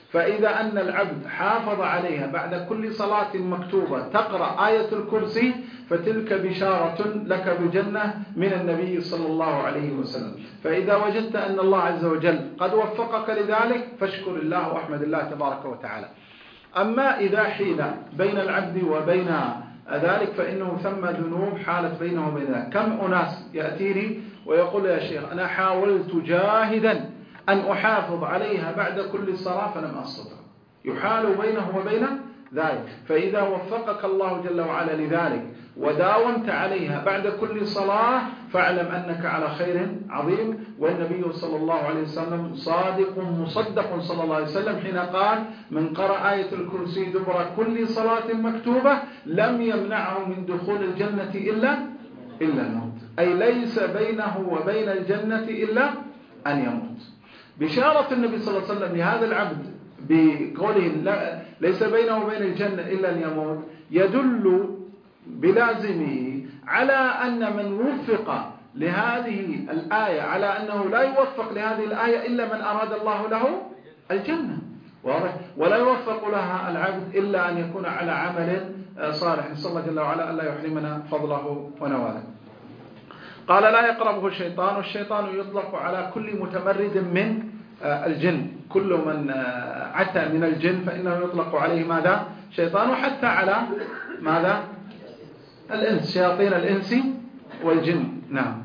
Speaker 1: فإذا أن العبد حافظ عليها بعد كل صلاة مكتوبة تقرأ آية الكرسي فتلك بشارة لك بجنة من النبي صلى الله عليه وسلم. فإذا وجدت أن الله عز وجل قد وفقك لذلك فاشكر الله واحمد الله تبارك وتعالى. أما إذا حيل بين العبد وبين ذلك فإنه ثم ذنوب حالت بينه وبين ذلك. كم أناس يأتيني ويقول يا شيخ أنا حاولت جاهدا أن أحافظ عليها بعد كل صلاة فلم أستطع، يحال بينه وبين ذلك. فإذا وفقك الله جل وعلا لذلك وداومت عليها بعد كل صلاة فاعلم أنك على خير عظيم. والنبي صلى الله عليه وسلم صادق مصدق صلى الله عليه وسلم حين قال من قرأ آية الكرسي دبر كل صلاة مكتوبة لم يمنعه من دخول الجنة إلا الموت، أي ليس بينه وبين الجنة إلا أن يموت. بشارة النبي صلى الله عليه وسلم لهذا العبد بقوله ليس بينه وبين الجنة إلا أن يموت يدل بلازمه على أن من وفق لهذه الآية على أنه لا يوفق لهذه الآية إلا من أراد الله له الجنة، واضح؟ ولا يوفق لها العبد إلا أن يكون على عمل صالح. نسأل الله جل وعلا ألا يحرمنا فضله ونواله. قال لا يقربه الشيطان، والشيطان يطلق على كل متمرد من الجن، كل من عتى من الجن فإنه يطلق عليه ماذا؟ شيطان، وحتى على ماذا؟ الإنس، شياطين الإنس والجن. نعم.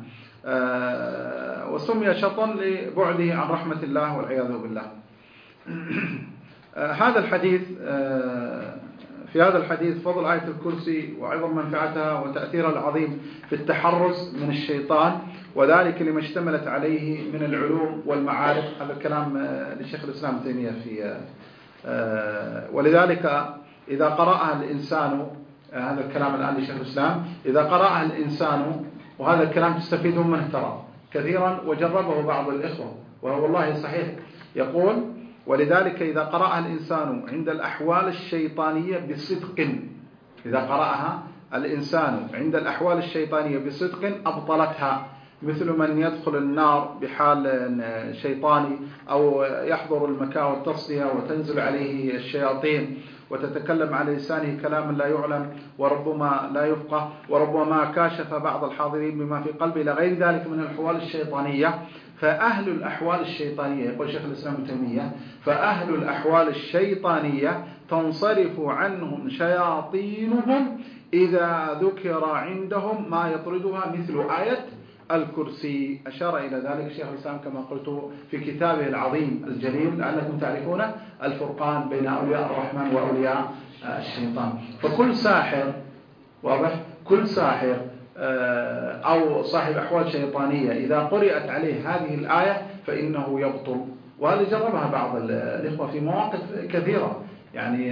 Speaker 1: وسمي شيطان لبعده عن رحمة الله والعياذ بالله. هذا الحديث في هذا الحديث فضل آية الكرسي وعظم منفعتها وتأثيرها العظيم في التحرز من الشيطان، وذلك لما اشتملت عليه من العلوم والمعارف. هذا الكلام لشيخ الإسلام ابن تيمية في ولذلك إذا قرأها الإنسان، هذا الكلام الآن لشيخ الإسلام، إذا قرأها الإنسان، وهذا الكلام تستفيدون منه ترى كثيرا وجربه بعض الإخوة وهو والله صحيح، يقول ولذلك إذا قرأها الإنسان عند الأحوال الشيطانية بصدق، إذا قرأها الإنسان عند الأحوال الشيطانية بصدق أبطلتها، مثل من يدخل النار بحال شيطاني أو يحضر المكاء والتصدية وتنزل عليه الشياطين وتتكلم على لسانه كلام لا يعلم وربما لا يفقه وربما كاشف بعض الحاضرين بما في قلبه إلى غير ذلك من الأحوال الشيطانية. فأهل الأحوال الشيطانية، يقول شيخ الإسلام ابن تيمية، فأهل الأحوال الشيطانية تنصرف عنهم شياطينهم إذا ذكر عندهم ما يطردها مثل آية الكرسي. أشار إلى ذلك شيخ الإسلام كما قلت في كتابه العظيم الجليل لعلكم تعرفون الفرقان بين أولياء الرحمن وأولياء الشيطان. فكل ساحر، واضح، كل ساحر أو صاحب أحوال شيطانية إذا قرأت عليه هذه الآية فإنه يبطل. وهذا جربها بعض الإخوة في مواقف كثيرة. يعني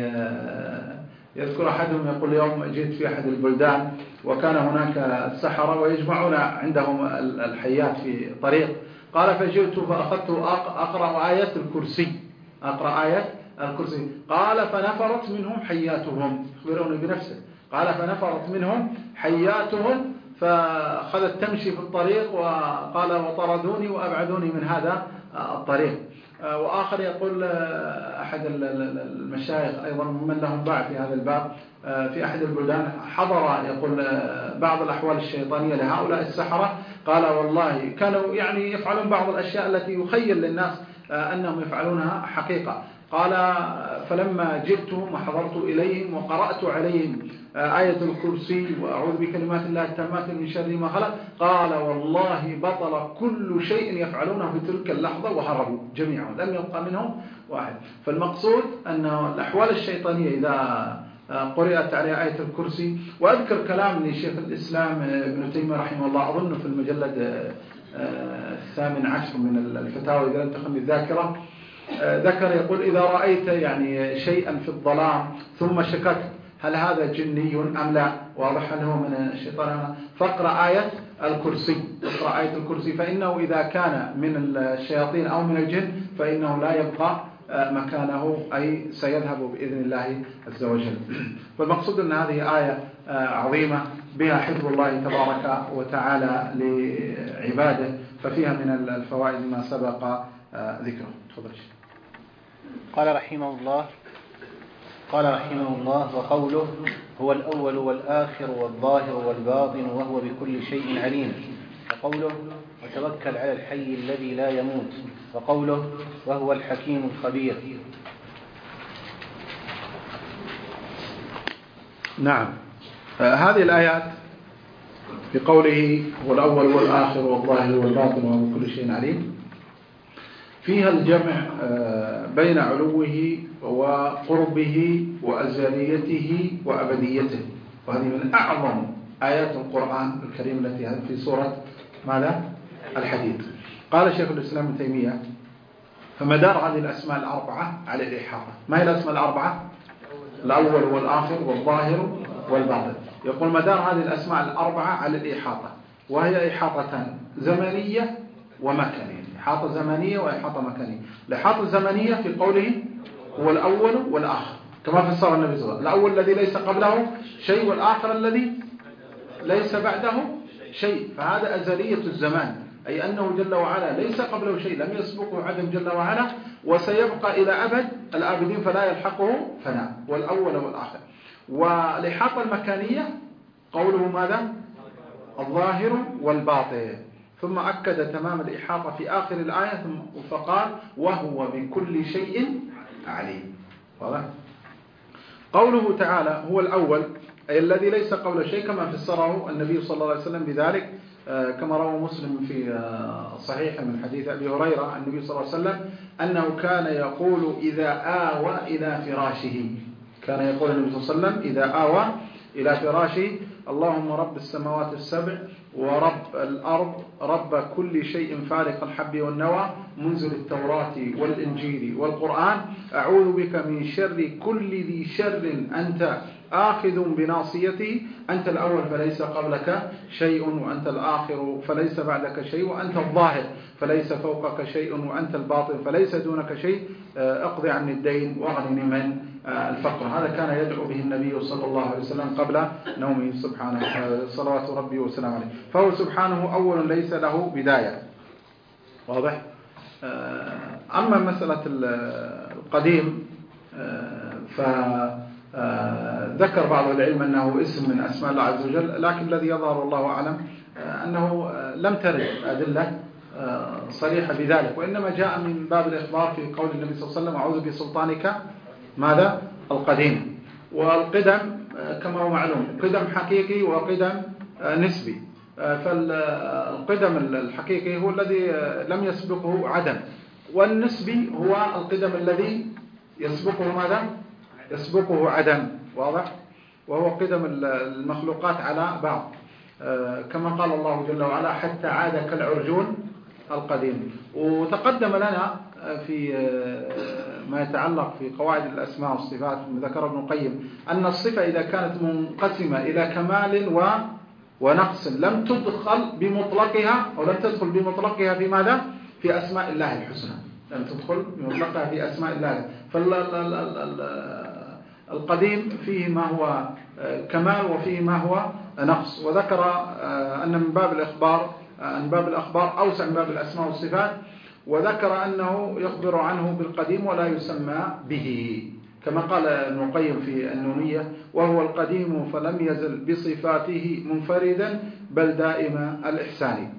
Speaker 1: يذكر أحدهم يقول يوم جئت في أحد البلدان وكان هناك السحرة ويجمعون عندهم الحيات في طريق، قال فجئت فأخذت أقرأ آية الكرسي، أقرأ آية الكرسي، قال فنفرت منهم حياتهم، يخبروني بنفسه، قال فنفرت منهم حياتهم فأخذت تمشي في الطريق وقال وطردوني وأبعدوني من هذا الطريق. وآخر يقول أحد المشايخ أيضا من لهم باع في هذا الباب في أحد البلدان حضر يقول بعض الأحوال الشيطانية لهؤلاء السحرة، قال والله كانوا يعني يفعلون بعض الأشياء التي يخيل للناس أنهم يفعلونها حقيقة. قال فلما جئتهم وحضرت إليهم وقرأت عليهم آية الكرسي وأعوذ بكلمات الله التامات من شر ما خلق، قال والله بطل كل شيء يفعلونه في تلك اللحظة وهربوا جميعا، لم يبقى منهم واحد. فالمقصود أن الأحوال الشيطانية إذا قرأت عليها آية الكرسي، وأذكر كلام لشيخ الإسلام ابن تيمية رحمه الله أظن في المجلد 18 من الفتاوى إذا لم تخن الذاكرة، ذكر يقول إذا رأيت يعني شيئا في الظلام ثم شككت هل هذا جني أم لا، واضح هل هو من الشيطان، فاقرأ آية الكرسي، اقرأ آية الكرسي، فإنه إذا كان من الشياطين أو من الجن فإنه لا يبقى مكانه، أي سيذهب بإذن الله عز وجل. فالمقصود أن هذه آية عظيمة بها حفظ الله تبارك وتعالى لعباده، ففيها من الفوائد ما سبق ذكره. تفضل.
Speaker 2: قال رحمه الله وقوله هو الأول والآخر والظاهر والباطن وهو بكل شيء عليم، وقوله وتوكل على الحي الذي لا يموت، وقوله وهو الحكيم الخبير.
Speaker 1: نعم. هذه الآيات في قوله هو الأول والآخر والظاهر والباطن وهو بكل شيء عليم فيها الجمع بين علوه وقربه وأزليته وأبديته، وهذه من أعظم آيات القرآن الكريم التي في سورة ماذا؟ الحديد. قال شيخ الإسلام ابن تيمية فمدار هذه الأسماء الأربعة على الإحاطة. ما هي الأسماء الأربعة؟ الأول والآخر والظاهر والباطن. يقول مدار هذه الأسماء الأربعة على الإحاطة، وهي إحاطتان زمنية ومكانية. إحاطة زمنية وإحاطة مكانية. الإحاطة الزمنية في قوله هو الأول والآخر كما فسر النبي صلى الله عليه وسلم، الأول الذي ليس قبله شيء والآخر الذي ليس بعده شيء، فهذا أزلية الزمان، أي أنه جل وعلا ليس قبله شيء، لم يسبقه عدم جل وعلا، وسيبقى إلى أبد الآبدين فلا يلحقه فناء، والأول والآخر. والإحاطة المكانية قوله ماذا؟ الظاهر والباطن، ثم أكد تمام الإحاطة في آخر الآية فقال وهو بكل شيء عليم. واضح؟ قوله تعالى هو الأول أي الذي ليس قبل شيء، كما فسره النبي صلى الله عليه وسلم بذلك كما روى مسلم في صحيح من حديث أبي هريرة عن النبي صلى الله عليه وسلم أنه كان يقول إذا آوى إلى فراشه، كان يقول النبي صلى الله عليه وسلم إذا آوى إلى فراشه اللهم رب السماوات السبع ورب الأرض رب كل شيء فارق الحب والنوى منزل التوراة والإنجيل والقرآن أعوذ بك من شر كل ذي شر أنت آخذ بناصيته، أنت الأول فليس قبلك شيء وأنت الآخر فليس بعدك شيء وأنت الظاهر فليس فوقك شيء وأنت الباطن فليس دونك شيء، اقضي عني الدين واغنني من الفقر. هذا كان يدعو به النبي صلى الله عليه وسلم قبل نومه سبحانه صلوات ربي وسلام عليه. فهو سبحانه أول ليس له بداية. واضح؟ أما مسألة القديم ذكر بعض العلم أنه اسم من أسماء الله عز وجل، لكن الذي يظهر الله أعلم أنه لم ترد أدلة صريحة بذلك، وإنما جاء من باب الإخبار في قول النبي صلى الله عليه وسلم أعوذ بسلطانك ماذا؟ القديم. والقدم كما هو معلوم قدم حقيقي وقدم نسبي، فالقدم الحقيقي هو الذي لم يسبقه عدم، والنسبي هو القدم الذي يسبقه ماذا؟ يسبقه عدم. واضح؟ وهو قدم المخلوقات على بعض، كما قال الله جل وعلا حتى عاد كالعرجون القديم. وتقدم لنا في ما يتعلق في قواعد الأسماء والصفات ذكر ابن القيم أن الصفة إذا كانت منقسمة إلى كمال ونقص لم تدخل بمطلقها أو لم تدخل بمطلقها في ماذا؟ في أسماء الله الحسنى، لم تدخل بمطلقها في أسماء الله. فالقديم فيه ما هو كمال وفيه ما هو نقص. وذكر أن من باب الإخبار أن باب الأخبار أوسع من باب الأسماء والصفات، وذكر أنه يخبر عنه بالقديم ولا يسمى به، كما قال ابن القيم في النونية وهو القديم فلم يزل بصفاته منفردا بل دائم الإحسان.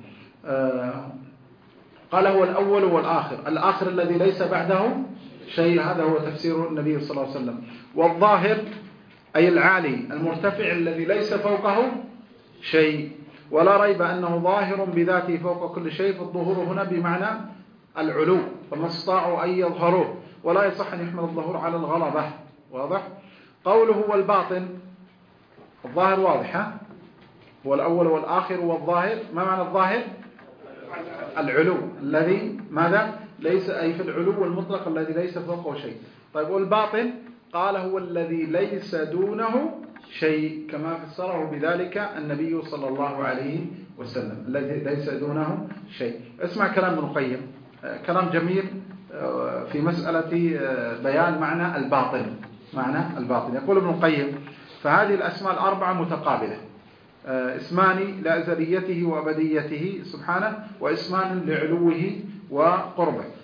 Speaker 1: قال هو الأول والآخر، الآخر الذي ليس بعده شيء، هذا هو تفسير النبي صلى الله عليه وسلم. والظاهر أي العالي المرتفع الذي ليس فوقه شيء، ولا ريب أنه ظاهر بذاته فوق كل شيء، فالظهور هنا بمعنى العلو، فما استطاعوا أن يظهروه، ولا يصح أن يحمل الظهور على الغلبة. واضح؟ قوله والباطن، الظاهر واضح، هو الأول والآخر والظاهر. ما معنى الظاهر؟ العلو الذي ماذا؟ ليس أي في العلو المطلق الذي ليس فوقه شيء. طيب والباطن قال هو الذي ليس دونه شيء، كما فسره بذلك النبي صلى الله عليه وسلم، الذي ليس دونه شيء. اسمع كلام ابن القيم، كلام جميل في مسألة بيان معنى الباطن. معنى الباطن يقول ابن القيم فهذه الأسماء الأربعة متقابلة، اسمان لأزليته وأبديته سبحانه، واسمان لعلوه وقربه.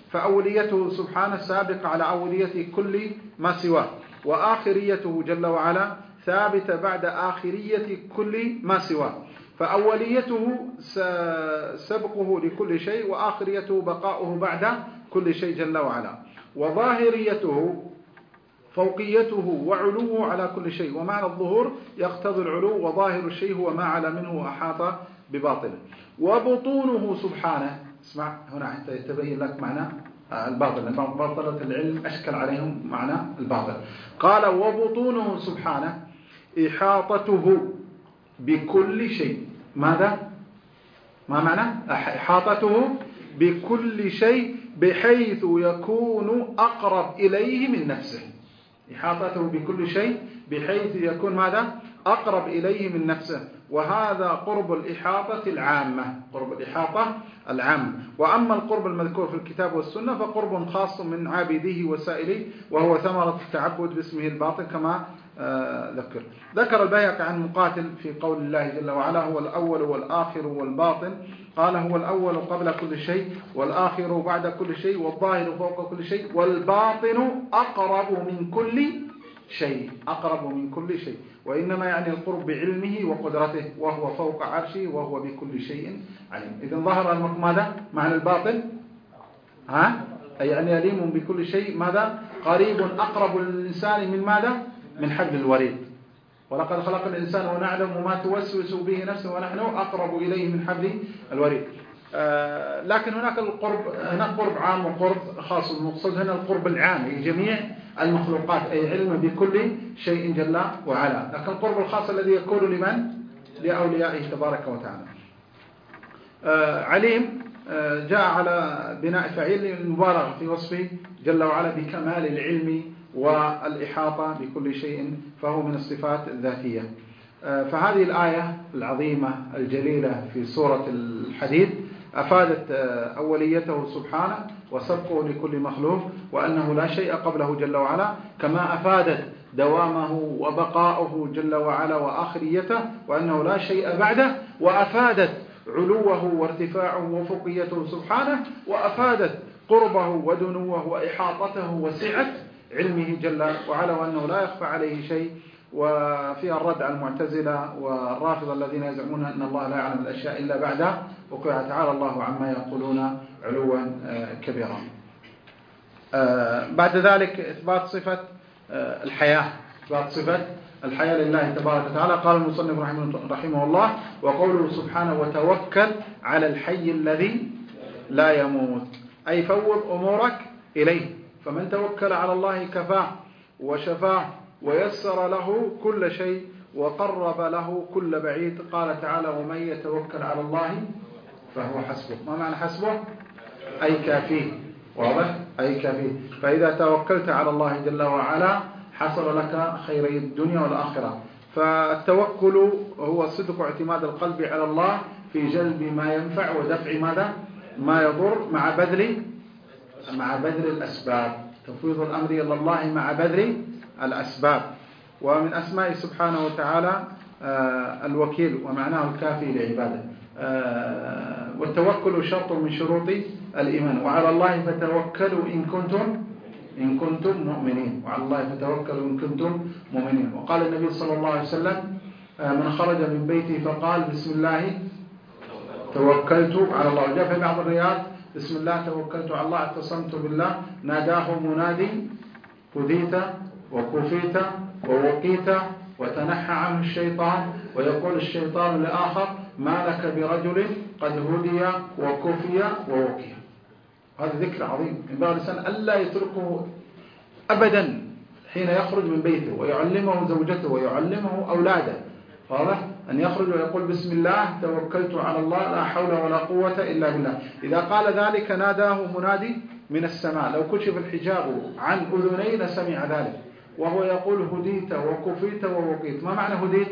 Speaker 1: فأوليته سبحانه سابقة على أولية كل ما سواه، وآخريته جل وعلا ثابتة بعد آخرية كل ما سواه، فأوليته سبقه لكل شيء، وآخريته بقاؤه بعد كل شيء جل وعلا، وظاهريته فوقيته وعلوه على كل شيء، ومعنى الظهور يقتضي العلو، وظاهر الشيء هو ما على منه وأحاط بباطنه، وبطونه سبحانه. اسمع هنا حتى يتبين لك معنى الباطل، باطلة العلم أشكل عليهم معنى الباطل. قال وبطونه سبحانه إحاطته بكل شيء. ماذا؟ ما معنى إحاطته بكل شيء بحيث يكون أقرب إليه من نفسه. إحاطته بكل شيء بحيث يكون ماذا؟ أقرب إليه من نفسه، وهذا قرب الإحاطة العامة، قرب الإحاطة العامة. وأما القرب المذكور في الكتاب والسنة فقرب خاص من عابده وسائله، وهو ثمرة التعبد باسمه الباطن كما ذكر البيهقي عن مقاتل في قول الله جل وعلا هو الأول والآخر والباطن، قال هو الأول قبل كل شيء، والآخر بعد كل شيء، والظاهر فوق كل شيء، والباطن أقرب من كل شيء، أقرب من كل شيء، وإنما يعني القرب بعلمه وقدرته، وهو فوق عرشه وهو بكل شيء عليم. إذن ظهر ماذا؟ معنى الباطن أي يعني يليم بكل شيء، ماذا؟ قريب أقرب للإنسان من ماذا؟ من حبل الوريد. ولقد خلق الإنسان ونعلم ما توسوس به نفسه ونحن أقرب إليه من حبل الوريد. لكن هناك قرب عام وقرب خاص. المقصود هنا القرب العام لجميع المخلوقات، أي علم بكل شيء جل وعلا. لكن القرب الخاص الذي يكون لمن؟ لأوليائه تبارك وتعالى. عليم جاء على بناء فعيل المبالغة في وصفه جل وعلا بكمال العلم والإحاطة بكل شيء، فهو من الصفات الذاتية. فهذه الآية العظيمة الجليلة في سورة الحديد أفادت أوليته سبحانه وسبقه لكل مخلوق، وأنه لا شيء قبله جل وعلا، كما أفادت دوامه وبقاؤه جل وعلا وآخريته، وأنه لا شيء بعده، وأفادت علوه وارتفاعه وفوقيته سبحانه، وأفادت قربه ودنوه وإحاطته وسعة علمه جل وعلا، وأنه لا يخفى عليه شيء. وفيها الرد على المعتزلة والرافضة الذين يزعمون أن الله لا يعلم الأشياء إلا بعد وقع تعالى الله عما يقولون علوا كبيرا. بعد ذلك إثبات صفة الحياة، إثبات صفة الحياة لله تبارك وتعالى. قال المصنف رحمه الله: وقوله سبحانه: وتوكل على الحي الذي لا يموت، أي فوض أمورك إليه، فمن توكل على الله كفاه وشفاه ويسر له كل شيء وقرب له كل بعيد. قال تعالى: ومن يتوكل على الله فهو حسبه. ما معنى حسبه؟ أي كافيه. واضح؟ أي كافيه. فإذا توكلت على الله جل وعلا حصل لك خيري الدنيا والآخرة. فالتوكل هو صدق اعتماد القلب على الله في جلب ما ينفع ودفع ماذا؟ ما يضر، مع بذل الأسباب. تفويض الأمر إلى الله مع بذل الأسباب. ومن أسماء سبحانه وتعالى الوكيل، ومعناه الكافي لعباده. والتوكل شرط من شروط الإيمان. وعلى الله فتوكلوا إن كنتم مؤمنين. وعلى الله فتوكلوا إن كنتم مؤمنين. وقال النبي صلى الله عليه وسلم: من خرج من بيته فقال: بسم الله توكلت على الله. جاء في بعض الروايات: بسم الله توكلت على الله اعتصمت بالله. ناداه منادي: هديت وكفيت ووقيت وتنحى عنه الشيطان. ويقول الشيطان لآخر: ما لك برجل قد هدي وكفي ووقي. هذا ذكر عظيم ينبغي الإنسان ألا يتركه أبدا حين يخرج من بيته، ويعلمه زوجته ويعلمه أولاده. واضح؟ أن يخرج ويقول: بسم الله توكلت على الله لا حول ولا قوة إلا بالله. إذا قال ذلك ناداه منادي من السماء. لو كشف الحجاب عن أذنيه لسمع ذلك، وهو يقول: هديت وكفيت ووقيت. ما معنى هديت؟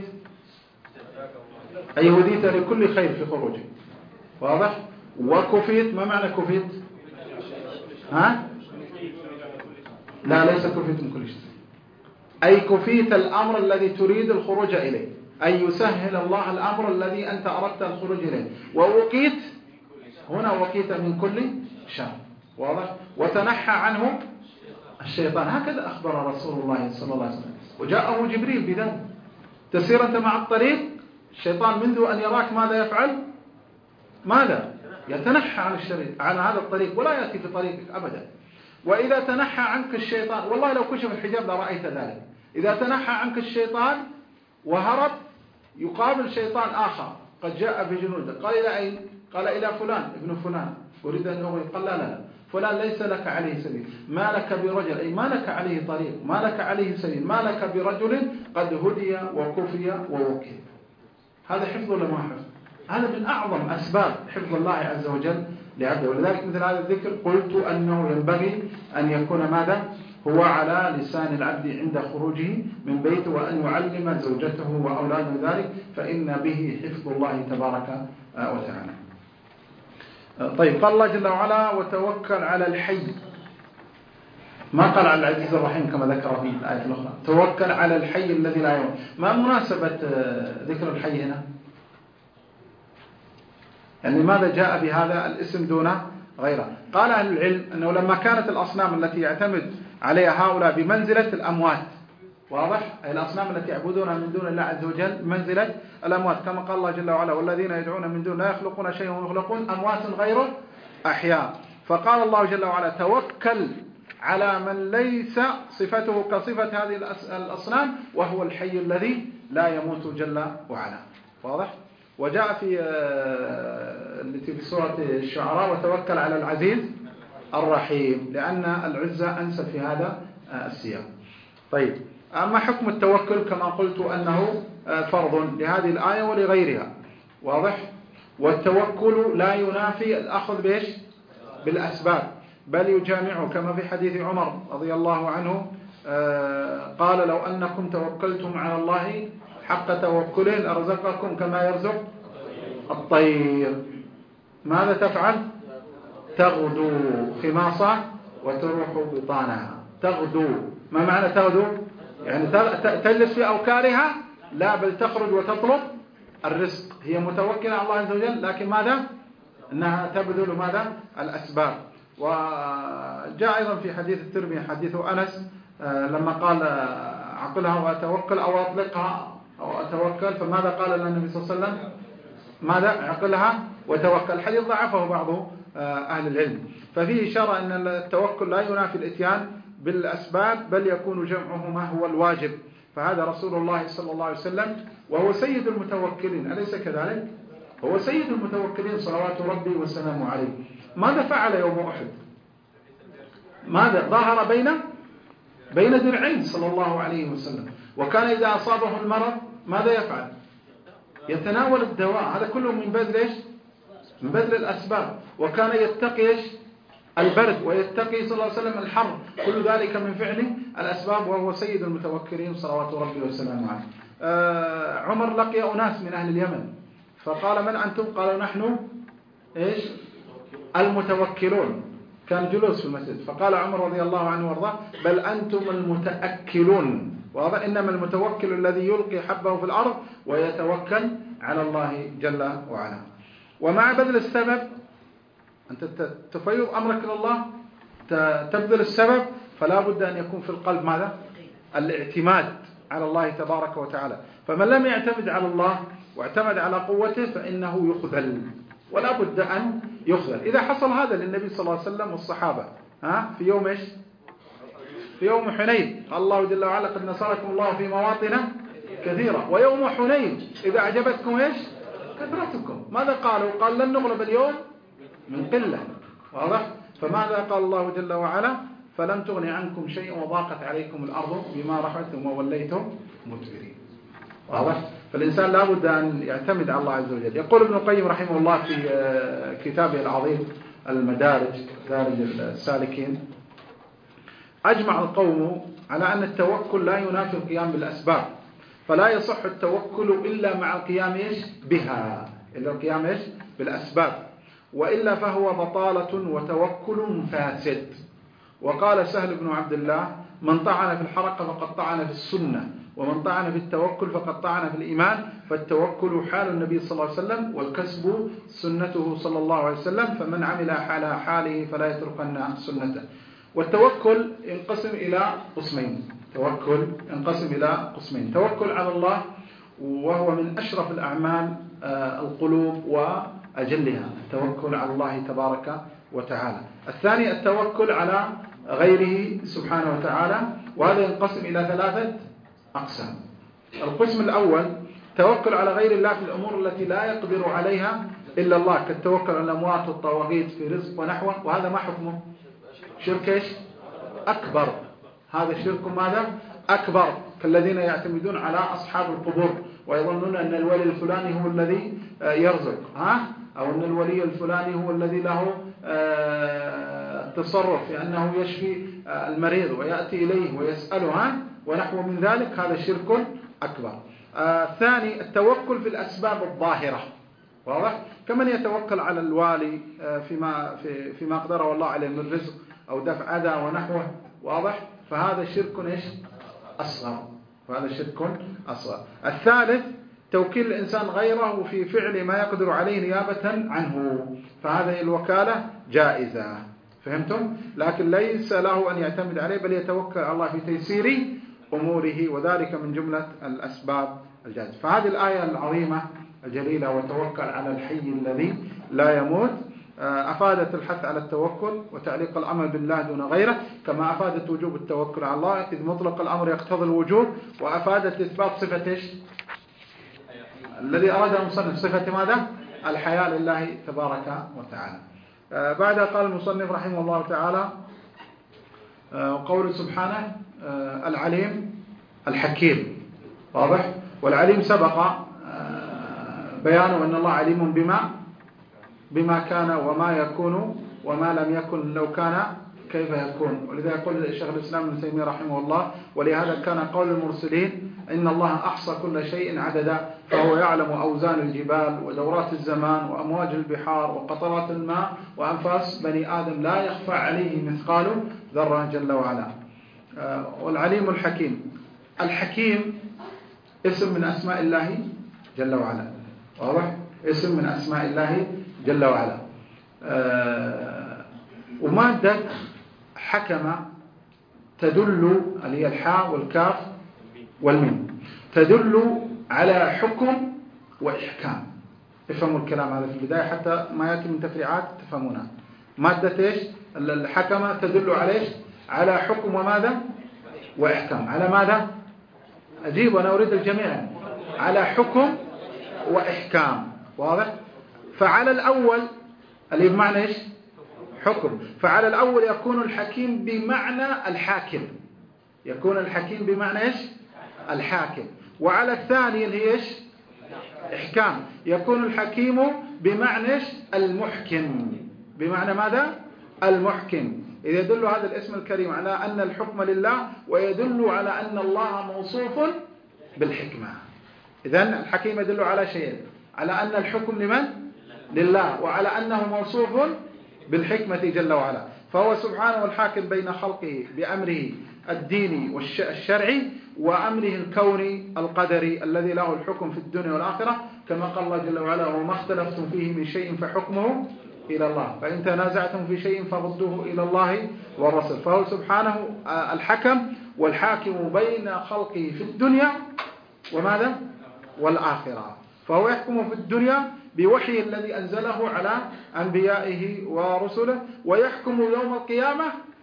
Speaker 1: أي هديت لكل خير في خروجه. واضح؟ وكفيت، ما معنى كفيت؟ لا، ليس كفيت من كل شيء، أي كفيت الأمر الذي تريد الخروج إليه، أي يسهل الله الأمر الذي أنت أردت الخروج إليه. ووقيت هنا وقيت من كل شر. واضح؟ وتنحى عنه الشيطان. هكذا أخبر رسول الله صلى الله عليه وسلم، وجاءه جبريل بذلك. تسير أنت مع الطريق، الشيطان منذ أن يراك ماذا يفعل؟ ماذا؟ يتنحى عن الشريط، عن هذا الطريق، ولا يأتي في طريقك أبدا. وإذا تنحى عنك الشيطان، والله لو كشف الحجاب لرأيت ذلك، إذا تنحى عنك الشيطان وهرب، يقابل شيطان آخر قد جاء بجنوده، قال إلى أين؟ قال إلى فلان ابن فلان، أريد أن أغوي. قال لا، فلان ليس لك عليه سبيل، ما لك برجل، أي ما لك عليه طريق، ما لك عليه سبيل، ما لك برجل قد هدي وكفي ووكل. هذا حفظ ولا ما حفظ؟ هذا من أعظم أسباب حفظ الله عز وجل لعبده. ولذلك مثل هذا الذكر قلت أنه ينبغي أن يكون ماذا؟ هو على لسان العبد عند خروجه من بيته، وأن يعلم زوجته وأولاده ذلك، فإن به حفظ الله تبارك وتعالى. طيب، قال الله جل وعلا: وتوكل على الحي. ما قال على العزيز الرحيم كما ذكر في الآية الأخرى، توكل على الحي الذي لا يموت. ما مناسبة ذكر الحي هنا؟ يعني لماذا جاء بهذا الاسم دون غيره؟ قال أهل العلم أنه لما كانت الأصنام التي يعتمد عليها هؤلاء بمنزلة الأموات، واضح؟ الأصنام التي يعبدونها من دون الله عز وجل منزلة الأموات، كما قال الله جل وعلا: والذين يدعون من دون لا يخلقون شيئا ويخلقون أموات غير أحياء. فقال الله جل وعلا: توكل على من ليس صفته كصفة هذه الأصنام، وهو الحي الذي لا يموت جل وعلا. واضح؟ وجاء في التي في سورة الشعراء: وتوكل على العزيز الرحيم، لأن العزة أنسب في هذا السياق. طيب، أما حكم التوكل كما قلت أنه فرض لهذه الآية ولغيرها. واضح؟ والتوكل لا ينافي الأخذ بإيش؟ بالأسباب، بل يجامعه، كما في حديث عمر رضي الله عنه قال: لو أنكم توكلتم على الله حق توكله لرزقكم كما يرزق الطير. ماذا تفعل؟ تغدو خماصة وتروح بطانها. تغدو، ما معنى تغدو؟ يعني تجلس في أوكارها؟ لا، بل تخرج وتطلب الرزق. هي متوكلة على الله عز وجل، لكن ماذا؟ أنها تبذل ماذا؟ الأسباب. وجاء أيضا في حديث الترمذي حديث أنس لما قال: عقلها وأتوكل، أو أطلقها أو أتوكل، فماذا قال لنا النبي صلى الله عليه وسلم؟ ماذا؟ عقلها وتوكل. الحديث ضعفه بعض أهل العلم. ففيه إشارة أن التوكل لا ينافي الإتيان بالأسباب، بل يكون جمعهما هو الواجب. فهذا رسول الله صلى الله عليه وسلم، وهو سيد المتوكلين، أليس كذلك؟ هو سيد المتوكلين صلوات ربي وسلامه عليه. ماذا فعل يوم أحد؟ ماذا؟ ظهر بين درعين صلى الله عليه وسلم. وكان إذا أصابه المرض ماذا يفعل؟ يتناول الدواء. هذا كله من بذل إيش؟ من بذل الأسباب. وكان يتقي إيش؟ البرد، ويتقي صلى الله عليه وسلم الحر. كل ذلك من فعل الأسباب، وهو سيد المتوكلين صلوات ربي وسلامه عليه. عمر لقي أناس من أهل اليمن، فقال: من أنتم؟ قالوا: نحن إيش؟ المتوكلون. كان جلوس في المسجد، فقال عمر رضي الله عنه وارضاه: بل أنتم المتأكلون. وهذا إنما المتوكل الذي يلقي حبه في الأرض ويتوكل على الله جل وعلا. ومع بذل السبب، أنت تفيض أمرك إلى الله، تبذل السبب، فلا بد أن يكون في القلب ماذا؟ الاعتماد على الله تبارك وتعالى. فمن لم يعتمد على الله واعتمد على قوته فإنه يخذل، ولا بد أن يخذل. إذا حصل هذا للنبي صلى الله عليه وسلم والصحابة في يوم إيش؟ في يوم حنين، قال الله جل وعلا: قد نصركم الله في مواطن كثيرة. ويوم حنين إذا أعجبتكم إيش؟ كثرتكم. ماذا قالوا؟ قال: لن نغلب اليوم من قلة. واضح؟ فماذا قال الله جل وعلا؟ فلم تغن عنكم شيئا وضاقت عليكم الأرض بما رحبتم ووليتم مدبرين. واضح؟ فالإنسان لا بد أن يعتمد على الله عز وجل. يقول ابن القيم رحمه الله في كتابه العظيم المدارج السالكين: أجمع القوم على أن التوكل لا ينافي القيام بالأسباب، فلا يصح التوكل إلا مع القيام بها، إلا القيام بالأسباب، وإلا فهو بطالة وتوكل فاسد. وقال سهل بن عبد الله: من طعن في الحركة فقد طعن في السنة، ومن طعن في التوكل فقد طعن في الإيمان. فالتوكل حال النبي صلى الله عليه وسلم، والكسب سنته صلى الله عليه وسلم، فمن عمل حال حاله فلا يتركن سنته. والتوكل ينقسم إلى قسمين. توكل على الله، وهو من أشرف الأعمال القلوب وأجلها، التوكل على الله تبارك وتعالى. الثاني التوكل على غيره سبحانه وتعالى، وهذا ينقسم إلى 3 أقسام. القسم الأول توكل على غير الله في الأمور التي لا يقدر عليها إلا الله، كالتوكل على الأموات والطواغيت في رزق ونحوه، وهذا ما حكمه؟ شرك أكبر. هذا شرك ماذا؟ أكبر، كالذين يعتمدون على أصحاب القبور ويظنون أن الولي الفلاني هو الذي يرزق، أو أن الولي الفلاني هو الذي له التصرف في أنه يشفي المريض ويأتي إليه ويسأله ونحو من ذلك. هذا شرك أكبر. الثاني التوكل في الأسباب الظاهرة، واضح؟ كمن يتوكل على الوالي فيما قدره الله عليه من رزق أو دفع أذى ونحوه، واضح؟ فهذا شرك أصغر. الثالث توكيل الإنسان غيره في فعل ما يقدر عليه نيابة عنه، فهذه الوكالة جائزة. فهمتم؟ لكن ليس له أن يعتمد عليه، بل يتوكل على الله في تيسير أموره، وذلك من جملة الأسباب الجائزة. فهذه الآية العظيمة الجليلة، وتوكل على الحي الذي لا يموت، أفادت الحث على التوكل وتعليق الأمر بالله دون غيره، كما أفادت وجوب التوكل على الله إذ مطلق الأمر يقتضي الوجوب، وأفادت إثبات صفة الذي أراد المصنف، صفة ماذا؟ الحياة لله تبارك وتعالى. بعد قال المصنف رحمه الله تعالى قول سبحانه العليم الحكيم، واضح؟ والعليم سبق بيانه أن الله عليم بما كان وما يكون وما لم يكن لو كان كيف يكون. ولذا يقول الشيخ الإسلام ابن تيمية رحمه الله: ولهذا كان قول المرسلين إن الله أحصى كل شيء عددا، فهو يعلم أوزان الجبال ودورات الزمان وأمواج البحار وقطرات الماء وأنفاس بني آدم، لا يخفى عليه مثقال ذرة جل وعلا. والعليم الحكيم. الحكيم اسم من أسماء الله جل وعلا، واضح؟ اسم من أسماء الله جل وعلا. ومادة حكم تدل، اللي هي الحاء والكاف والميم، تدل على حكم وإحكام. افهموا الكلام هذا في البداية حتى ما يأتي من تفريعات تفهمونها. مادة إيش؟ الحكم تدل على إيش؟ على حكم وماذا؟ وإحكام. على ماذا؟ أجيب وأنا أريد الجميع. على حكم وإحكام، واضح؟ فعلى الأول اللي بمعنى إيش؟ حكم. فعلى الأول يكون الحكيم بمعنى الحاكم، يكون الحكيم بمعنى إيش؟ الحاكم. وعلى الثاني اللي هي إيش؟ إحكام، يكون الحكيم بمعنى إيش؟ المحكم. بمعنى ماذا؟ المحكم. إذا يدل هذا الاسم الكريم على أن الحكم لله، ويدل على أن الله موصوف بالحكمة. إذن الحكيم يدل على شيء: على أن الحكم لمن؟ لله، وعلى أنه موصوف بالحكمة جل وعلا. فهو سبحانه الحاكم بين خلقه بأمره الديني والشرعي، وأمره الكوني القدري الذي له الحكم في الدنيا والآخرة، كما قال الله جل وعلا: وما اختلفتم فيه من شيء فحكمه إلى الله، فإن تنازعتم في شيء فردوه إلى الله والرسول. فهو سبحانه الحكم والحاكم بين خلقه في الدنيا وماذا؟ والآخرة. فهو يحكم في الدنيا بوحي الذي أنزله على أنبيائه ورسله، ويحكم يوم القيامة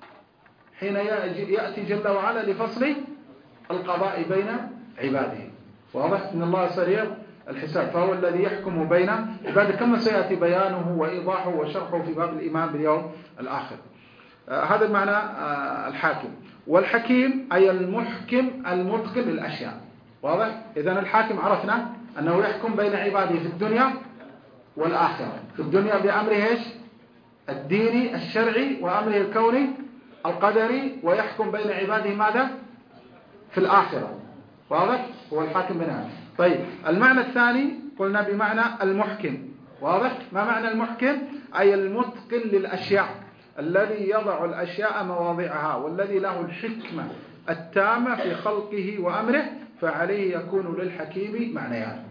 Speaker 1: حين يأتي جل وعلا لفصل القضاء بين عباده. واضح؟ إن الله سريع الحساب، فهو الذي يحكم بين عباده، كما سيأتي بيانه وإيضاحه وشرحه في باب الإيمان باليوم الآخر. هذا المعنى الحاكم. والحكيم أي المحكم المتقن للأشياء. واضح؟ إذن الحاكم عرفنا أنه يحكم بين عباده في الدنيا والآخرة. في الدنيا بأمره إيش؟ الديني الشرعي، وأمره الكوني القدري، ويحكم بين عباده ماذا؟ في الآخرة. واضح؟ هو الحاكم بينها. طيب، المعنى الثاني قلنا بمعنى المحكم. واضح؟ ما معنى المحكم؟ أي المتقن للأشياء، الذي يضع الأشياء مواضعها والذي له الحكمة التامة في خلقه وأمره، فعليه يكون للحكيم معنيان.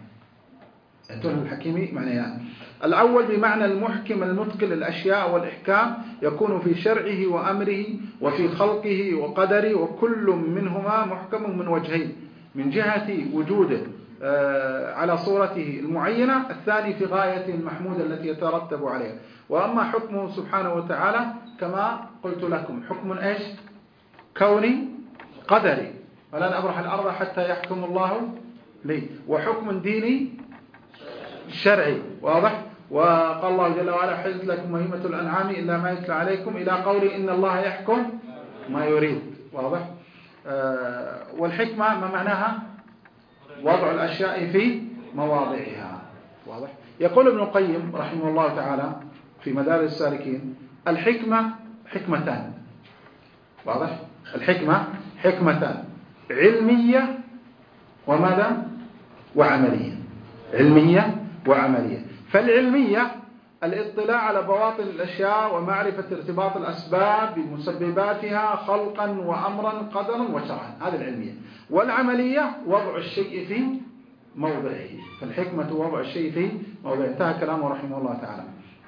Speaker 1: الأول بمعنى المحكم المتقن للأشياء والإحكام، يكون في شرعه وأمره وفي خلقه وقدره، وكل منهما محكم من وجهين: من جهة وجوده على صورته المعينة، الثاني في غاية المحمودة التي يترتب عليها. وأما حكمه سبحانه وتعالى كما قلت لكم حكم إيش؟ كوني قدري، ولن أبرح الأرض حتى يحكم الله لي، وحكم ديني شرعي. واضح؟ وقال الله جل وعلا: حلت لكم مهمة الأنعام إلا ما يتلى عليكم، إلى قولي إن الله يحكم ما يريد. واضح؟ والحكمة ما معناها؟ وضع الأشياء في مواضعها. واضح؟ يقول ابن القيم رحمه الله تعالى في مدارج السالكين: الحكمة حكمتان. واضح؟ الحكمة حكمتان: علمية وماذا؟ وعملية. علمية وعملية. فالعلمية الاطلاع على بواطن الأشياء ومعرفة ارتباط الأسباب بمسبباتها خلقا وأمرا قدرا وشرعا، هذه العلمية. والعملية وضع الشيء في موضعه. فالحكمة وضع الشيء في موضعه. انتهى كلامه رحمه الله تعالى.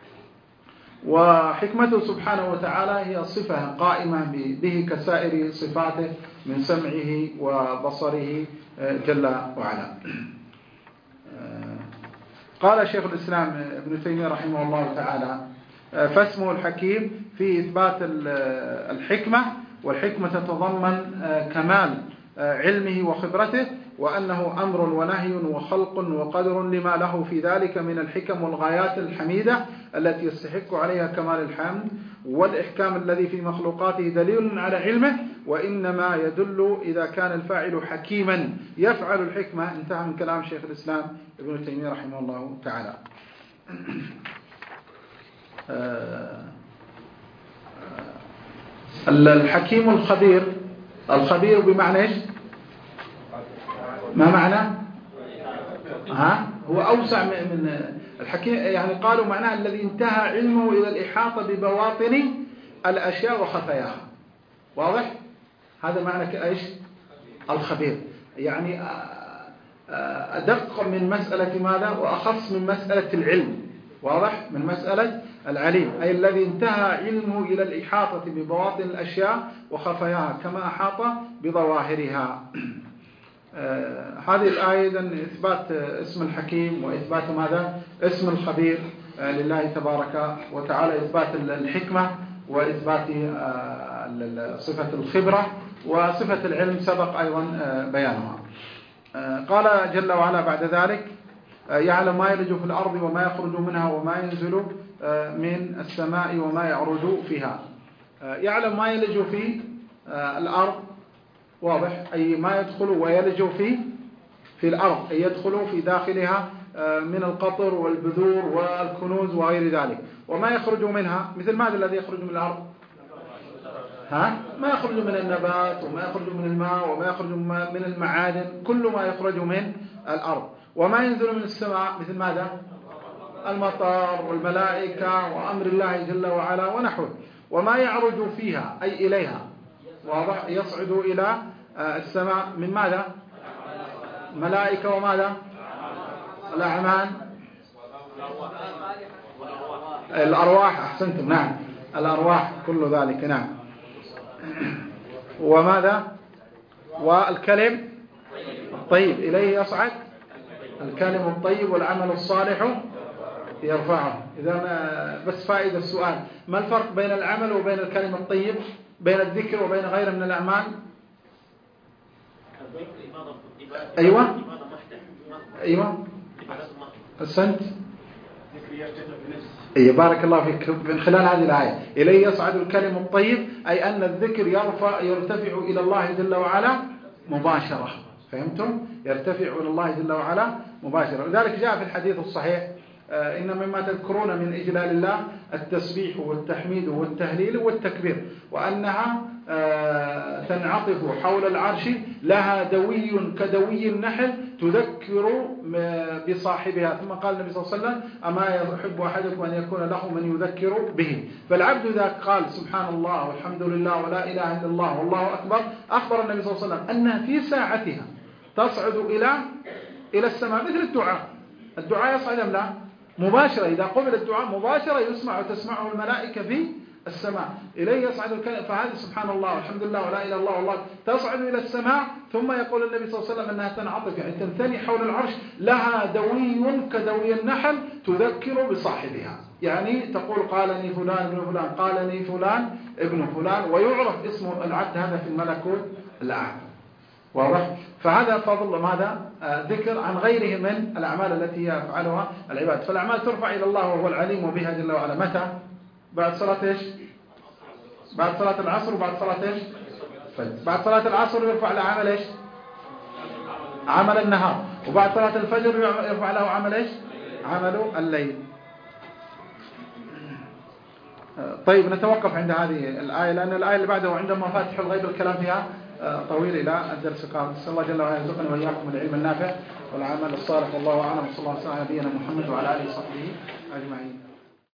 Speaker 1: وحكمته سبحانه وتعالى هي صفة قائمة به كسائر صفاته من سمعه وبصره جل وعلا. قال شيخ الإسلام ابن تيمية رحمه الله تعالى: فاسمه الحكيم في إثبات الحكمة، والحكمة تتضمن كمال علمه وخبرته، وأنه أمر ونهي وخلق وقدر لما له في ذلك من الحكم والغايات الحميدة التي يستحق عليها كمال الحمد، والإحكام الذي في مخلوقاته دليل على علمه، وإنما يدل إذا كان الفاعل حكيما يفعل الحكمة. انتهى من كلام شيخ الإسلام ابن تيمية رحمه الله تعالى. الحكيم الخبير. الخبير بمعنى ايش؟ ما معنى؟ هو أوسع من الحكيم، يعني قالوا معناه الذي انتهى علمه إلى الإحاطة ببواطن الأشياء وخفاياها. واضح؟ هذا معنى ايش؟ الخبير، يعني أدق من مسألة ماذا؟ وأخص من مسألة العلم. واضح؟ من مسألة العليم، أي الذي انتهى علمه إلى الإحاطة ببواطن الأشياء وخفاياها كما أحاط بظواهرها. هذه الآية إذن إثبات اسم الحكيم وإثبات ماذا؟ اسم الخبير لله تبارك وتعالى، إثبات الحكمة وإثبات صفة الخبرة وصفة العلم سبق أيضا بيانها. قال جل وعلا بعد ذلك: يعلم ما يلج في الأرض وما يخرج منها وما ينزل من السماء وما يعرج فيها. يعلم ما يلج في الأرض. واضح؟ أي ما يدخل ويلج في الأرض، أي يدخل في داخلها من القطر والبذور والكنوز وغير ذلك. وما يخرج منها مثل ماذا الذي يخرج من الأرض؟ ما يخرج من النبات وما يخرج من الماء وما يخرج من المعادن، كل ما يخرج من الأرض. وما ينزل من السماء مثل ماذا؟ المطر والملائكة وأمر الله جل وعلا ونحوه. وما يعرج فيها أي إليها. واضح؟ يصعد إلى السماء من ماذا؟ ملائكة وماذا؟ الأعمال، الأرواح. أحسنتم، نعم، الأرواح كل ذلك، نعم. وماذا؟ والكلم الطيب إليه يصعد الكلم الطيب والعمل الصالح يرفعه. إذا بس فائدة السؤال: ما الفرق بين العمل وبين الكلم الطيب، بين الذكر وبين غيره من الأعمال؟ أيوة أيوة أحسنت. بارك الله فيك. من خلال هذه الآية إليه يصعد الكلم الطيب، أي أن الذكر يرتفع إلى الله جل وعلا مباشرة. فهمتم؟ يرتفع إلى الله جل وعلا مباشرة. لذلك جاء في الحديث الصحيح: إن مما تذكرون من إجلال الله التسبيح والتحميد والتهليل والتكبير، وأنها تنعطف حول العرش لها دوي كدوي النحل تذكر بصاحبها. ثم قال النبي صلى الله عليه وسلم أما يحب أحدكم أن يكون له من يذكر به. فالعبد إذا قال سبحان الله والحمد لله ولا إله إلا الله والله أكبر أخبر النبي صلى الله عليه وسلم أنها في ساعتها تصعد إلى السماء مثل الدعاء يصعد أم لا؟ مباشرة. إذا قبل الدعاء مباشرة يسمع وتسمعه الملائكة في السماء إليه يصعد الكلم. فهذه سبحان الله والحمد لله ولا إله إلا الله والله تصعد إلى السماء. ثم يقول النبي صلى الله عليه وسلم أنها تنعطف يعني تنثني حول العرش لها دوي كدوي النحل تذكر بصاحبها. يعني تقول قالني فلان ابن فلان قالني فلان ابن فلان ويعرف اسم العبد هذا في الملكوت الأعلى. واضح؟ فهذا فضل ماذا؟ ذكر عن غيره من الأعمال التي يفعلها العباد. فالأعمال ترفع إلى الله وهو العليم بها جل وعلا. متى؟ بعد صلاة إيش؟ بعد صلاة العصر وبعد صلاة إيش؟ بعد صلاة العصر يرفع له عمل إيش؟ عمل النهار. وبعد صلاة الفجر يرفع له عمل إيش؟ عمل الليل. طيب نتوقف عند هذه الآية لأن الآية اللي بعدها وعند مفاتيح الغيب الكلام فيها طويل إلى الدرس القادم. نسأل الله جل وعلا يرزقنا وإياكم العلم النافع والعمل الصالح. والله أعلم. صلى الله عليه وسلم على نبينا محمد وعلى آله وصحبه أجمعين.